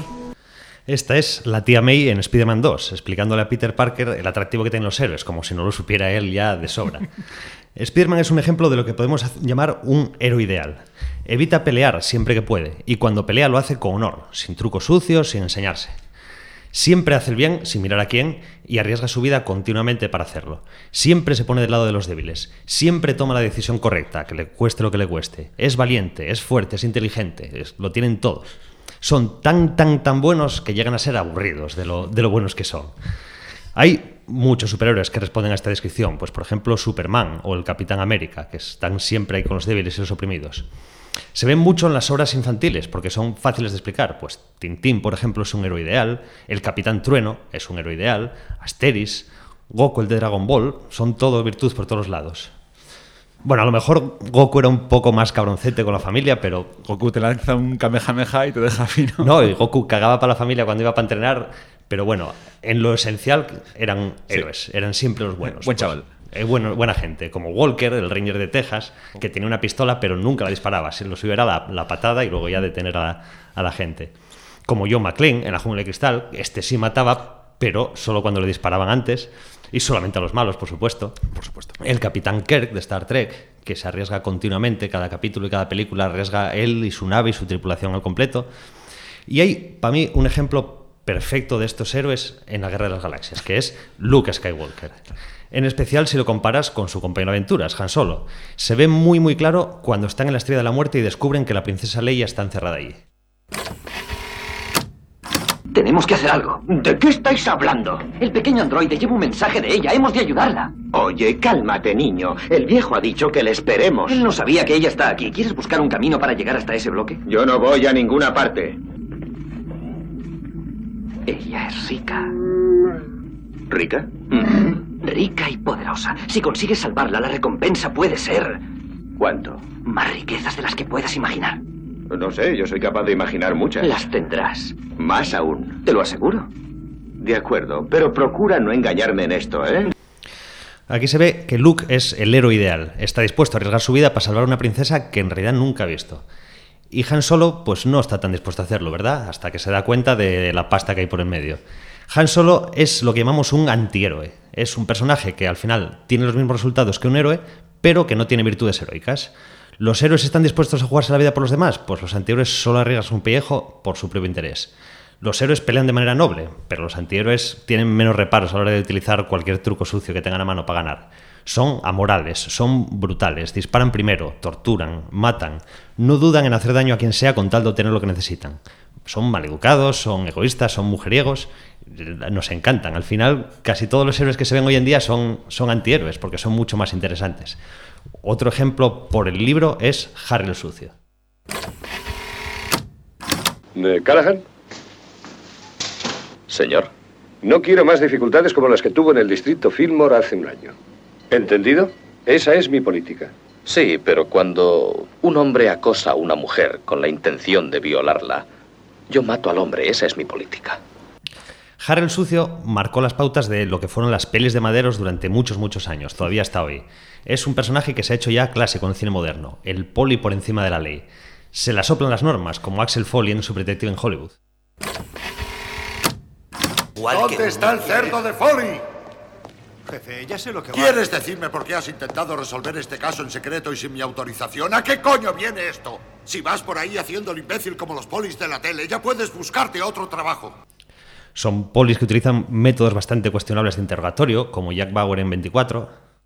Esta es la tía May en Spider-Man dos, explicándole a Peter Parker el atractivo que tienen los héroes, como si no lo supiera él ya de sobra. Spider-Man es un ejemplo de lo que podemos llamar un héroe ideal. Evita pelear siempre que puede, y cuando pelea lo hace con honor, sin trucos sucios, sin enseñarse. Siempre hace el bien, sin mirar a quién, y arriesga su vida continuamente para hacerlo. Siempre se pone del lado de los débiles. Siempre toma la decisión correcta, que le cueste lo que le cueste. Es valiente, es fuerte, es inteligente, es, lo tienen todos. Son tan, tan, tan buenos que llegan a ser aburridos de lo, de lo buenos que son. Hay muchos superhéroes que responden a esta descripción, pues por ejemplo Superman o el Capitán América, que están siempre ahí con los débiles y los oprimidos. Se ven mucho en las obras infantiles porque son fáciles de explicar, pues Tintín, por ejemplo, es un héroe ideal, el Capitán Trueno es un héroe ideal, Asterix, Goku, el de Dragon Ball, son todo virtud por todos lados. Bueno, a lo mejor Goku era un poco más cabroncete con la familia, pero... Goku te lanza un Kamehameha y te deja fino. No, y Goku cagaba para la familia cuando iba para entrenar, pero bueno, en lo esencial eran héroes, sí. Eran siempre los buenos. Buen pues, chaval. Eh, bueno, buena gente, como Walker, el Ranger de Texas, que tenía una pistola pero nunca la disparaba, lo suyo era la, la patada y luego ya detener a la, a la gente. Como John McClane en La Jungla de Cristal, este sí mataba, pero solo cuando le disparaban antes, y solamente a los malos, por supuesto. Por supuesto. El Capitán Kirk de Star Trek, que se arriesga continuamente, cada capítulo y cada película arriesga él y su nave y su tripulación al completo. Y hay, para mí, un ejemplo perfecto de estos héroes en la Guerra de las Galaxias, que es Luke Skywalker. En especial si lo comparas con su compañero de aventuras, Han Solo. Se ve muy muy claro cuando están en la Estrella de la Muerte y descubren que la princesa Leia está encerrada allí. Tenemos que hacer algo. ¿De qué estáis hablando? El pequeño androide lleva un mensaje de ella. Hemos de ayudarla. Oye, cálmate, niño. El viejo ha dicho que le esperemos. Él no sabía que ella está aquí. ¿Quieres buscar un camino para llegar hasta ese bloque? Yo no voy a ninguna parte. Ella es rica. ¿Rica? Mm-hmm. Rica y poderosa. Si consigues salvarla, la recompensa puede ser... ¿Cuánto? Más riquezas de las que puedas imaginar. No sé, yo soy capaz de imaginar muchas. Las tendrás. Más aún. Te lo aseguro. De acuerdo, pero procura no engañarme en esto, ¿eh? Aquí se ve que Luke es el héroe ideal. Está dispuesto a arriesgar su vida para salvar a una princesa que en realidad nunca ha visto. Y Han Solo, pues no está tan dispuesto a hacerlo, ¿verdad? Hasta que se da cuenta de la pasta que hay por en medio. Han Solo es lo que llamamos un antihéroe. Es un personaje que al final tiene los mismos resultados que un héroe, pero que no tiene virtudes heroicas. ¿Los héroes están dispuestos a jugarse la vida por los demás? Pues los antihéroes solo arriesgan un pellejo por su propio interés. Los héroes pelean de manera noble, pero los antihéroes tienen menos reparos a la hora de utilizar cualquier truco sucio que tengan a mano para ganar. Son amorales, son brutales, disparan primero, torturan, matan, no dudan en hacer daño a quien sea con tal de obtener lo que necesitan. Son maleducados, son egoístas, son mujeriegos, nos encantan. Al final, casi todos los héroes que se ven hoy en día son, son antihéroes, porque son mucho más interesantes. Otro ejemplo por el libro es Harry el Sucio. ¿De Callahan? Señor. No quiero más dificultades como las que tuvo en el distrito Fillmore hace un año. ¿Entendido? Esa es mi política. Sí, pero cuando un hombre acosa a una mujer con la intención de violarla, yo mato al hombre. Esa es mi política. Harry el Sucio marcó las pautas de lo que fueron las pelis de Maderos durante muchos, muchos años, todavía hasta hoy. Es un personaje que se ha hecho ya clásico en el cine moderno, el poli por encima de la ley. Se la soplan las normas, como Axel Foley en Su Detective en Hollywood. ¿Dónde está el cerdo de Foley? Jefe, ya sé lo que va. ¿Quieres decirme por qué has intentado resolver este caso en secreto y sin mi autorización? ¿A qué coño viene esto? Si vas por ahí haciendo el imbécil como los polis de la tele, ya puedes buscarte otro trabajo. Son polis que utilizan métodos bastante cuestionables de interrogatorio, como Jack Bauer en veinticuatro.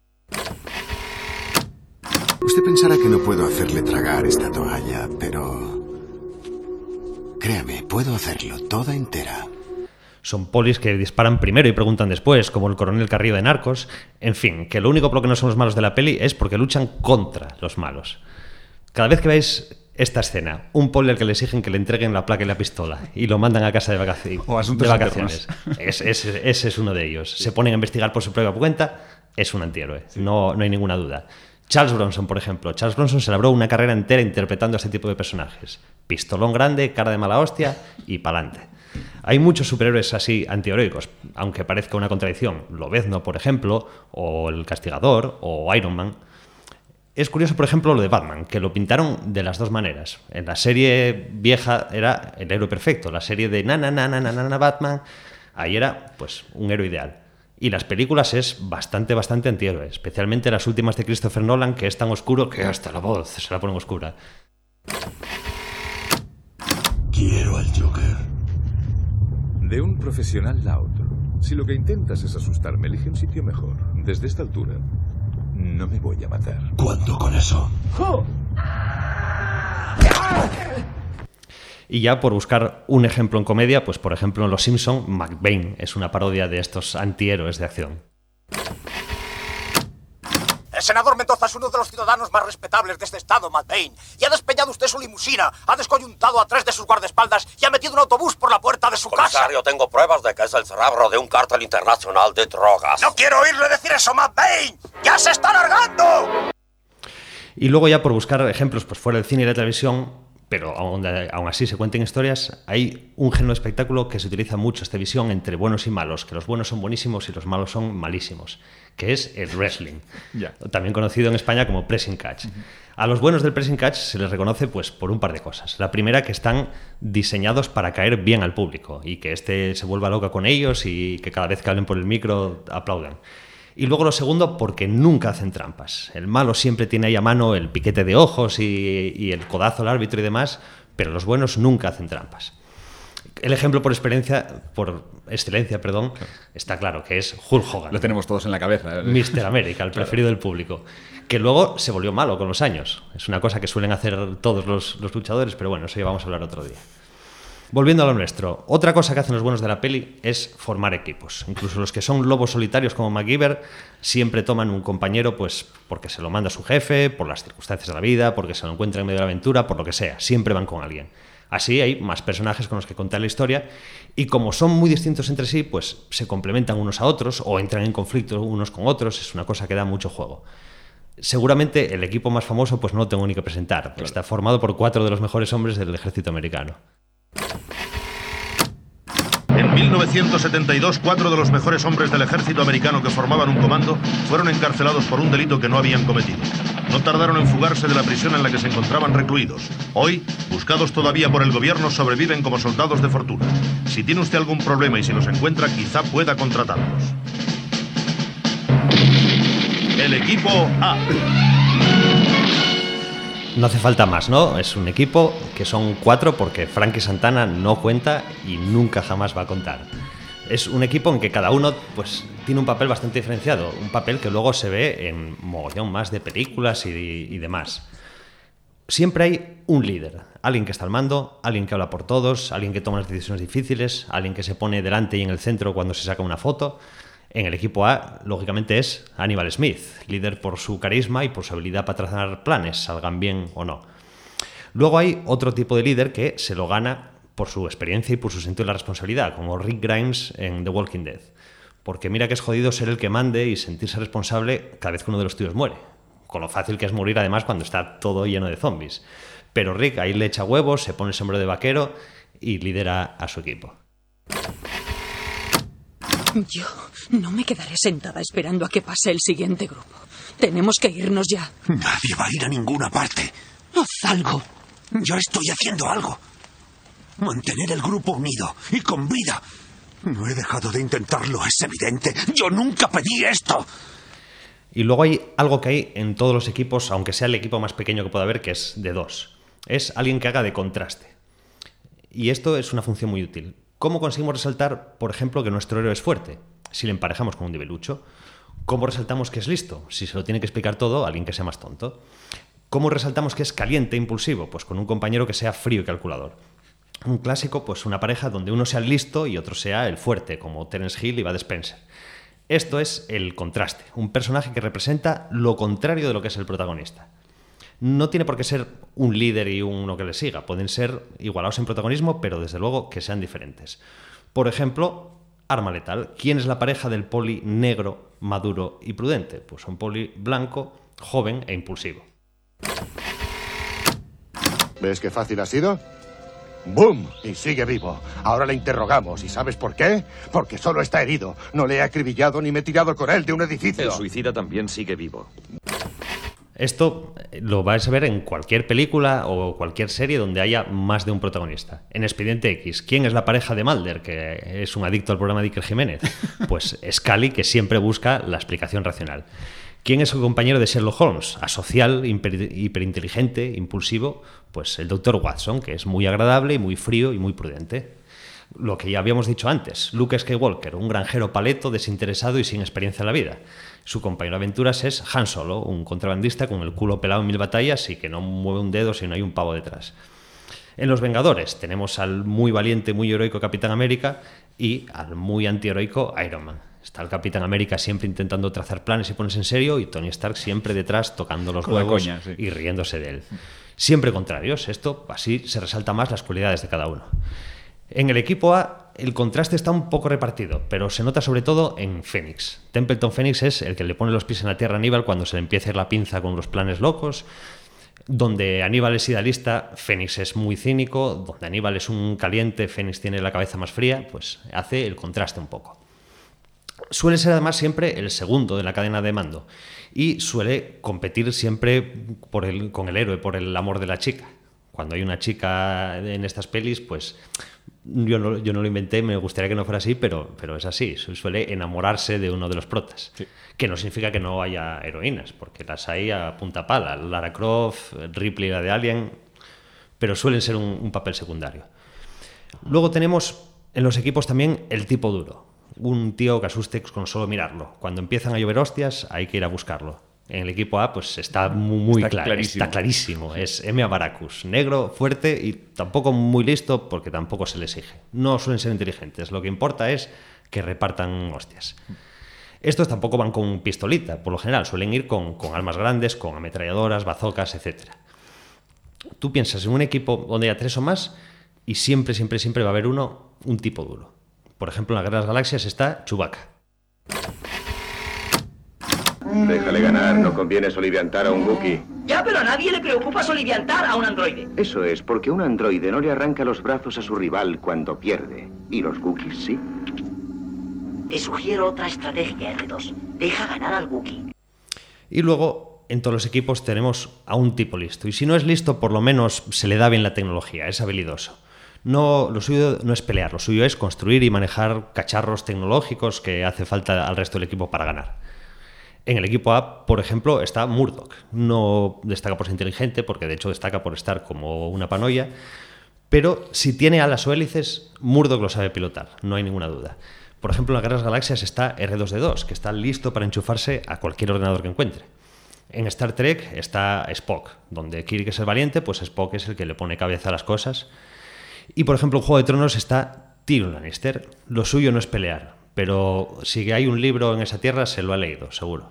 Usted pensará que no puedo hacerle tragar esta toalla, pero... créame, puedo hacerlo toda entera. Son polis que disparan primero y preguntan después, como el coronel Carrillo de Narcos. En fin, que lo único por lo que no son los malos de la peli es porque luchan contra los malos. Cada vez que veis esta escena, un poli al que le exigen que le entreguen la placa y la pistola y lo mandan a casa de, vacaci o de vacaciones, es, es, ese es uno de ellos. Se ponen a investigar por su propia cuenta, es un antihéroe, no, no hay ninguna duda. Charles Bronson, por ejemplo. Charles Bronson se labró una carrera entera interpretando a este tipo de personajes. Pistolón grande, cara de mala hostia y pa'lante. Hay muchos superhéroes así antiheroicos, aunque parezca una contradicción. Lobezno, por ejemplo, o El Castigador, o Iron Man. Es curioso, por ejemplo, lo de Batman, que lo pintaron de las dos maneras. En la serie vieja era el héroe perfecto. La serie de na na na na na na Batman, ahí era pues un héroe ideal. Y las películas es bastante, bastante antihéroe, especialmente las últimas de Christopher Nolan, que es tan oscuro que hasta la voz se la ponen oscura. Quiero al Joker. De un profesional a otro. Si lo que intentas es asustarme, elige un sitio mejor. Desde esta altura, no me voy a matar. ¿Cuánto con eso? Y ya por buscar un ejemplo en comedia, pues por ejemplo en Los Simpson, McBain es una parodia de estos antihéroes de acción. El senador Mendoza es uno de los ciudadanos más respetables de este estado, McBain. Y ha despeñado usted su limusina, ha descoyuntado a tres de sus guardaespaldas y ha metido un autobús por la puerta de su Comisario, casa. tengo pruebas de que es el cerebro de un cártel internacional de drogas. ¡No quiero oírle decir eso, McBain! ¡Ya se está largando! Y luego ya por buscar ejemplos pues fuera del cine y la televisión, pero aún, aún así se cuenten historias, hay un género de espectáculo que se utiliza mucho esta visión entre buenos y malos, que los buenos son buenísimos y los malos son malísimos, que es el wrestling, yeah. También conocido en España como pressing catch. Uh-huh. A los buenos del pressing catch se les reconoce pues por un par de cosas. La primera, que están diseñados para caer bien al público y que éste se vuelva loca con ellos y que cada vez que hablen por el micro aplaudan. Y luego lo segundo, porque nunca hacen trampas. El malo siempre tiene ahí a mano el piquete de ojos y, y el codazo al árbitro y demás, pero los buenos nunca hacen trampas. El ejemplo por experiencia, por excelencia, perdón, está claro, que es Hulk Hogan. Lo tenemos todos en la cabeza. mister América, el preferido del público. Que luego se volvió malo con los años. Es una cosa que suelen hacer todos los, los luchadores, pero bueno, eso ya vamos a hablar otro día. Volviendo a lo nuestro, otra cosa que hacen los buenos de la peli es formar equipos. Incluso los que son lobos solitarios como MacGyver siempre toman un compañero pues porque se lo manda su jefe, por las circunstancias de la vida, porque se lo encuentra en medio de la aventura, por lo que sea. Siempre van con alguien. Así hay más personajes con los que contar la historia y como son muy distintos entre sí, pues se complementan unos a otros o entran en conflicto unos con otros. Es una cosa que da mucho juego. Seguramente el equipo más famoso pues no lo tengo ni que presentar. Claro. Está formado por cuatro de los mejores hombres del ejército americano. En mil novecientos setenta y dos, cuatro de los mejores hombres del ejército americano que formaban un comando fueron encarcelados por un delito que no habían cometido. No tardaron en fugarse de la prisión en la que se encontraban recluidos. Hoy, buscados todavía por el gobierno, sobreviven como soldados de fortuna. Si tiene usted algún problema y si los encuentra, quizá pueda contratarlos. El equipo A. No hace falta más, ¿no? Es un equipo que son cuatro porque Frankie Santana no cuenta y nunca jamás va a contar. Es un equipo en que cada uno pues, tiene un papel bastante diferenciado, un papel que luego se ve en mogollón más de películas y, y demás. Siempre hay un líder, alguien que está al mando, alguien que habla por todos, alguien que toma las decisiones difíciles, alguien que se pone delante y en el centro cuando se saca una foto. En el equipo A, lógicamente, es Hannibal Smith, líder por su carisma y por su habilidad para trazar planes, salgan bien o no. Luego hay otro tipo de líder que se lo gana por su experiencia y por su sentido de la responsabilidad, como Rick Grimes en The Walking Dead. Porque mira que es jodido ser el que mande y sentirse responsable cada vez que uno de los tuyos muere. Con lo fácil que es morir además cuando está todo lleno de zombies. Pero Rick ahí le echa huevos, se pone el sombrero de vaquero y lidera a su equipo. Yo no me quedaré sentada esperando a que pase el siguiente grupo. Tenemos que irnos ya. Nadie va a ir a ninguna parte. Haz algo. Yo estoy haciendo algo. Mantener el grupo unido y con vida. No he dejado de intentarlo, es evidente. Yo nunca pedí esto. Y luego hay algo que hay en todos los equipos, aunque sea el equipo más pequeño que pueda haber, que es de dos. Es alguien que haga de contraste. Y esto es una función muy útil. ¿Cómo conseguimos resaltar, por ejemplo, que nuestro héroe es fuerte? Si le emparejamos con un debilucho. ¿Cómo resaltamos que es listo? Si se lo tiene que explicar todo a alguien que sea más tonto. ¿Cómo resaltamos que es caliente e impulsivo? Pues con un compañero que sea frío y calculador. Un clásico, pues una pareja donde uno sea el listo y otro sea el fuerte, como Terence Hill y Bud Spencer. Esto es el contraste, un personaje que representa lo contrario de lo que es el protagonista. No tiene por qué ser un líder y uno que le siga, pueden ser igualados en protagonismo, pero desde luego que sean diferentes. Por ejemplo, Arma Letal. ¿Quién es la pareja del poli negro, maduro y prudente? Pues un poli blanco, joven e impulsivo. ¿Ves qué fácil ha sido? ¡Bum! Y sigue vivo. Ahora le interrogamos. ¿Y sabes por qué? Porque solo está herido. No le he acribillado ni me he tirado con él de un edificio. El suicida también sigue vivo. Esto lo vais a ver en cualquier película o cualquier serie donde haya más de un protagonista. En Expediente X, ¿quién es la pareja de Mulder, que es un adicto al programa de Iker Jiménez? Pues Scully, que siempre busca la explicación racional. ¿Quién es su compañero de Sherlock Holmes? Asocial, hiper, hiperinteligente, impulsivo. Pues el doctor Watson, que es muy agradable y muy frío y muy prudente. Lo que ya habíamos dicho antes, Luke Skywalker, un granjero paleto, desinteresado y sin experiencia en la vida. Su compañero de aventuras es Han Solo, un contrabandista con el culo pelado en mil batallas y que no mueve un dedo si no hay un pavo detrás. En Los Vengadores tenemos al muy valiente, muy heroico Capitán América y al muy antiheroico Iron Man. Está el Capitán América siempre intentando trazar planes y ponerse en serio y Tony Stark siempre detrás tocando los Con huevos la coña, sí. y riéndose de él. Siempre contrarios. Esto así se resalta más las cualidades de cada uno. En el equipo A el contraste está un poco repartido, pero se nota sobre todo en Phoenix. Templeton Phoenix es el que le pone los pies en la tierra a Aníbal cuando se le empieza a ir la pinza con los planes locos. Donde Aníbal es idealista, Phoenix es muy cínico. Donde Aníbal es un caliente, Phoenix tiene la cabeza más fría, pues hace el contraste un poco. Suele ser además siempre el segundo de la cadena de mando y suele competir siempre por el, con el héroe, por el amor de la chica. Cuando hay una chica en estas pelis, pues yo no, yo no lo inventé, me gustaría que no fuera así, pero, pero es así, suele enamorarse de uno de los protas. Sí. Que no significa que no haya heroínas, porque las hay a punta pala. Lara Croft, Ripley, la de Alien, pero suelen ser un, un papel secundario. Luego tenemos en los equipos también el tipo duro. Un tío que asuste con solo mirarlo. Cuando empiezan a llover hostias, hay que ir a buscarlo. En el equipo A, pues está muy, muy está claro. Clarísimo. Está clarísimo. Es M A Baracus. Negro, fuerte y tampoco muy listo porque tampoco se le exige. No suelen ser inteligentes. Lo que importa es que repartan hostias. Estos tampoco van con pistolita, por lo general. Suelen ir con, con armas grandes, con ametralladoras, bazocas, etcétera. Tú piensas en un equipo donde haya tres o más y siempre, siempre, siempre va a haber uno, un tipo duro. Por ejemplo, en la Guerra de las Galaxias está Chewbacca. Déjale ganar, no conviene soliviantar a un Wookiee. Ya, pero a nadie le preocupa soliviantar a un androide. Eso es, porque un androide no le arranca los brazos a su rival cuando pierde. Y los Wookiees sí. Te sugiero otra estrategia, R dos. Deja ganar al Wookiee. Y luego, en todos los equipos tenemos a un tipo listo. Y si no es listo, por lo menos se le da bien la tecnología, es habilidoso. No, lo suyo no es pelear, lo suyo es construir y manejar cacharros tecnológicos que hace falta al resto del equipo para ganar. En el equipo A, por ejemplo, está Murdoch. No destaca por ser inteligente, porque de hecho destaca por estar como una panoya, pero si tiene alas o hélices, Murdoch lo sabe pilotar, no hay ninguna duda. Por ejemplo, en las Guerras Galaxias está erre dos de dos, que está listo para enchufarse a cualquier ordenador que encuentre. En Star Trek está Spock, donde Kirk es el valiente, pues Spock es el que le pone cabeza a las cosas. Y por ejemplo, en Juego de Tronos está Tyrion Lannister. Lo suyo no es pelear, pero si hay un libro en esa tierra, se lo ha leído, seguro.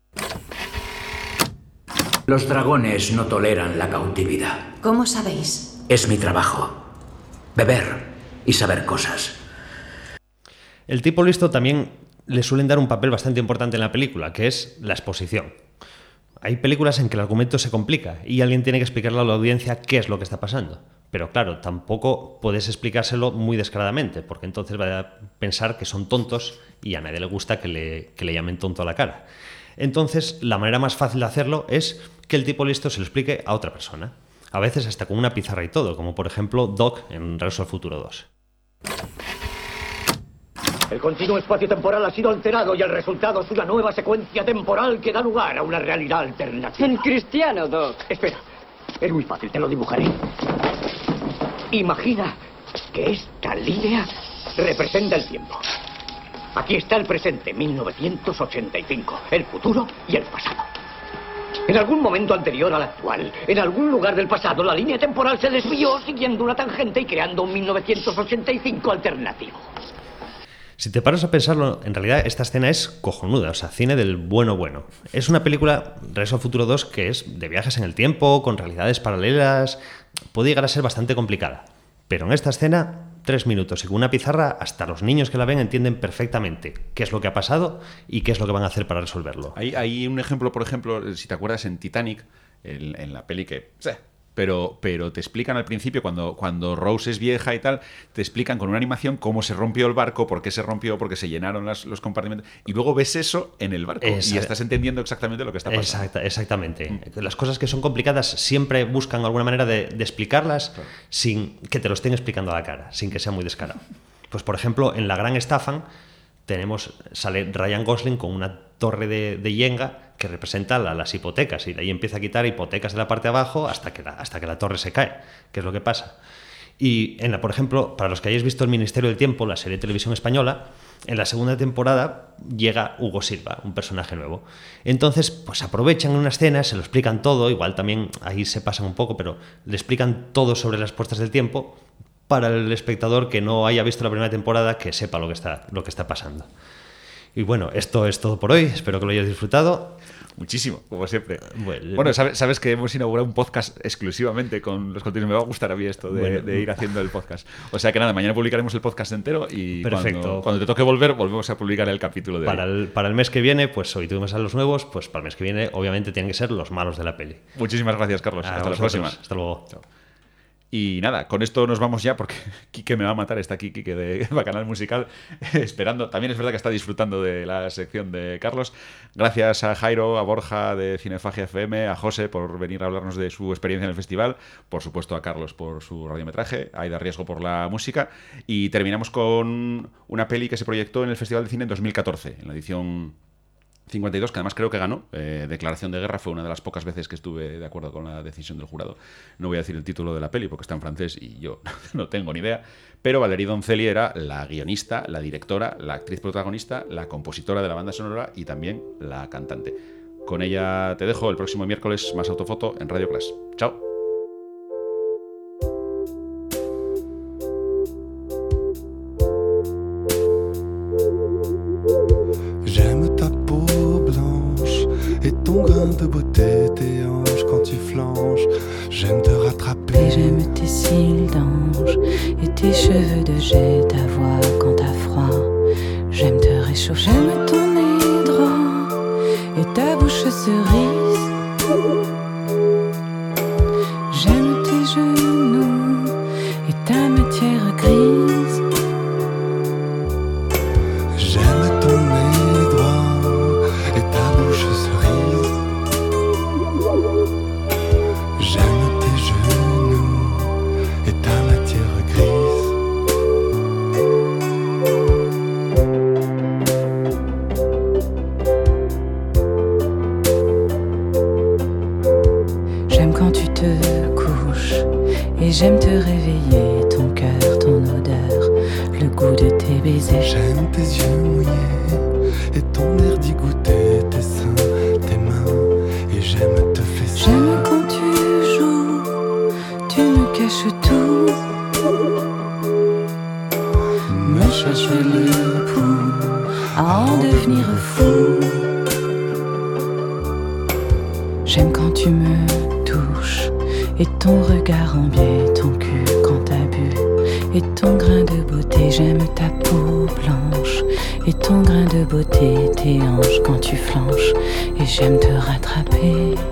Los dragones no toleran la cautividad. ¿Cómo sabéis? Es mi trabajo. Beber y saber cosas. El tipo listo también le suelen dar un papel bastante importante en la película, que es la exposición. Hay películas en que el argumento se complica y alguien tiene que explicarle a la audiencia qué es lo que está pasando. Pero claro, tampoco puedes explicárselo muy descaradamente, porque entonces va a pensar que son tontos y a nadie le gusta que le, que le llamen tonto a la cara. Entonces, la manera más fácil de hacerlo es que el tipo listo se lo explique a otra persona. A veces hasta con una pizarra y todo, como por ejemplo Doc en Regreso al Futuro dos. El continuo espacio-temporal ha sido alterado y el resultado es una nueva secuencia temporal que da lugar a una realidad alternativa. En cristiano, Doc. Espera, es muy fácil, te lo dibujaré. Imagina que esta línea representa el tiempo. Aquí está el presente, mil novecientos ochenta y cinco, el futuro y el pasado. En algún momento anterior al actual, en algún lugar del pasado, la línea temporal se desvió siguiendo una tangente y creando un mil novecientos ochenta y cinco alternativo. Si te paras a pensarlo, en realidad esta escena es cojonuda, o sea, cine del bueno bueno. Es una película, Regreso al Futuro dos, que es de viajes en el tiempo, con realidades paralelas, puede llegar a ser bastante complicada. Pero en esta escena, tres minutos y con una pizarra, hasta los niños que la ven entienden perfectamente qué es lo que ha pasado y qué es lo que van a hacer para resolverlo. Hay, hay un ejemplo, por ejemplo, si te acuerdas en Titanic, en, en la peli que... Sí. Pero, pero te explican al principio, cuando, cuando Rose es vieja y tal, te explican con una animación cómo se rompió el barco, por qué se rompió, por qué se llenaron las, los compartimentos, y luego ves eso en el barco Exact- y estás entendiendo exactamente lo que está pasando. Exact- exactamente. Mm. Las cosas que son complicadas siempre buscan alguna manera de, de explicarlas claro. sin que te lo estén explicando a la cara, sin que sea muy descarado. Pues por ejemplo, en La Gran Estafan tenemos, sale Ryan Gosling con una torre de, de yenga que representa la, las hipotecas, y de ahí empieza a quitar hipotecas de la parte de abajo hasta que la, hasta que la torre se cae, que es lo que pasa. Y, en la, por ejemplo, para los que hayáis visto El Ministerio del Tiempo, la serie de televisión española, en la segunda temporada llega Hugo Silva, un personaje nuevo. Entonces, pues aprovechan una escena, se lo explican todo, igual también ahí se pasan un poco, pero le explican todo sobre las puertas del tiempo para el espectador que no haya visto la primera temporada, que sepa lo que está, lo que está pasando. Y bueno, esto es todo por hoy. Espero que lo hayáis disfrutado. Muchísimo, como siempre. Bueno, bueno sabes, sabes que hemos inaugurado un podcast exclusivamente con los contenidos. Me va a gustar a mí esto de, bueno, de ir haciendo el podcast. O sea que nada, mañana publicaremos el podcast entero y perfecto. Cuando, cuando te toque volver, volvemos a publicar el capítulo de para hoy. El, para el mes que viene, pues hoy tuvimos a los nuevos, pues para el mes que viene obviamente tienen que ser los malos de la peli. Muchísimas gracias, Carlos. A Hasta vosotros. la próxima. Hasta luego. Chao. Y nada, con esto nos vamos ya porque Quique me va a matar, está aquí Quique de Bacanal Musical esperando. También es verdad que está disfrutando de la sección de Carlos. Gracias a Jairo, a Borja de Cinefagia F M, a José por venir a hablarnos de su experiencia en el festival, por supuesto a Carlos por su radiometraje, a Aida Riesgo por la música, y terminamos con una peli que se proyectó en el Festival de Cine en dos mil catorce, en la edición cincuenta y dos, que además creo que ganó. eh, Declaración de Guerra fue una de las pocas veces que estuve de acuerdo con la decisión del jurado. No voy a decir el título de la peli porque está en francés y yo no tengo ni idea, pero Valérie Doncelli era la guionista, la directora, la actriz protagonista, la compositora de la banda sonora y también la cantante. Con ella te dejo. El próximo miércoles más autofoto en Radio Clash. Chao. Et ton grain de beauté, tes hanches quand tu flanches. J'aime te rattraper. Et j'aime tes cils d'ange et tes cheveux de jet, ta voix quand t'as froid. J'aime te réchauffer. J'aime ton nez droit et ta bouche cerise. J'aime tes genoux et ta matière grise. J'aime ton nez droit et ta bouche cerise. J'aime tes genoux et ta matière grise. chercher le pouls à en devenir fou. J'aime quand tu me touches et ton regard embiait ton cul quand t'as bu. Et ton grain de beauté, j'aime ta peau blanche. Et ton grain de beauté, tes hanches quand tu flanches. Et j'aime te rattraper.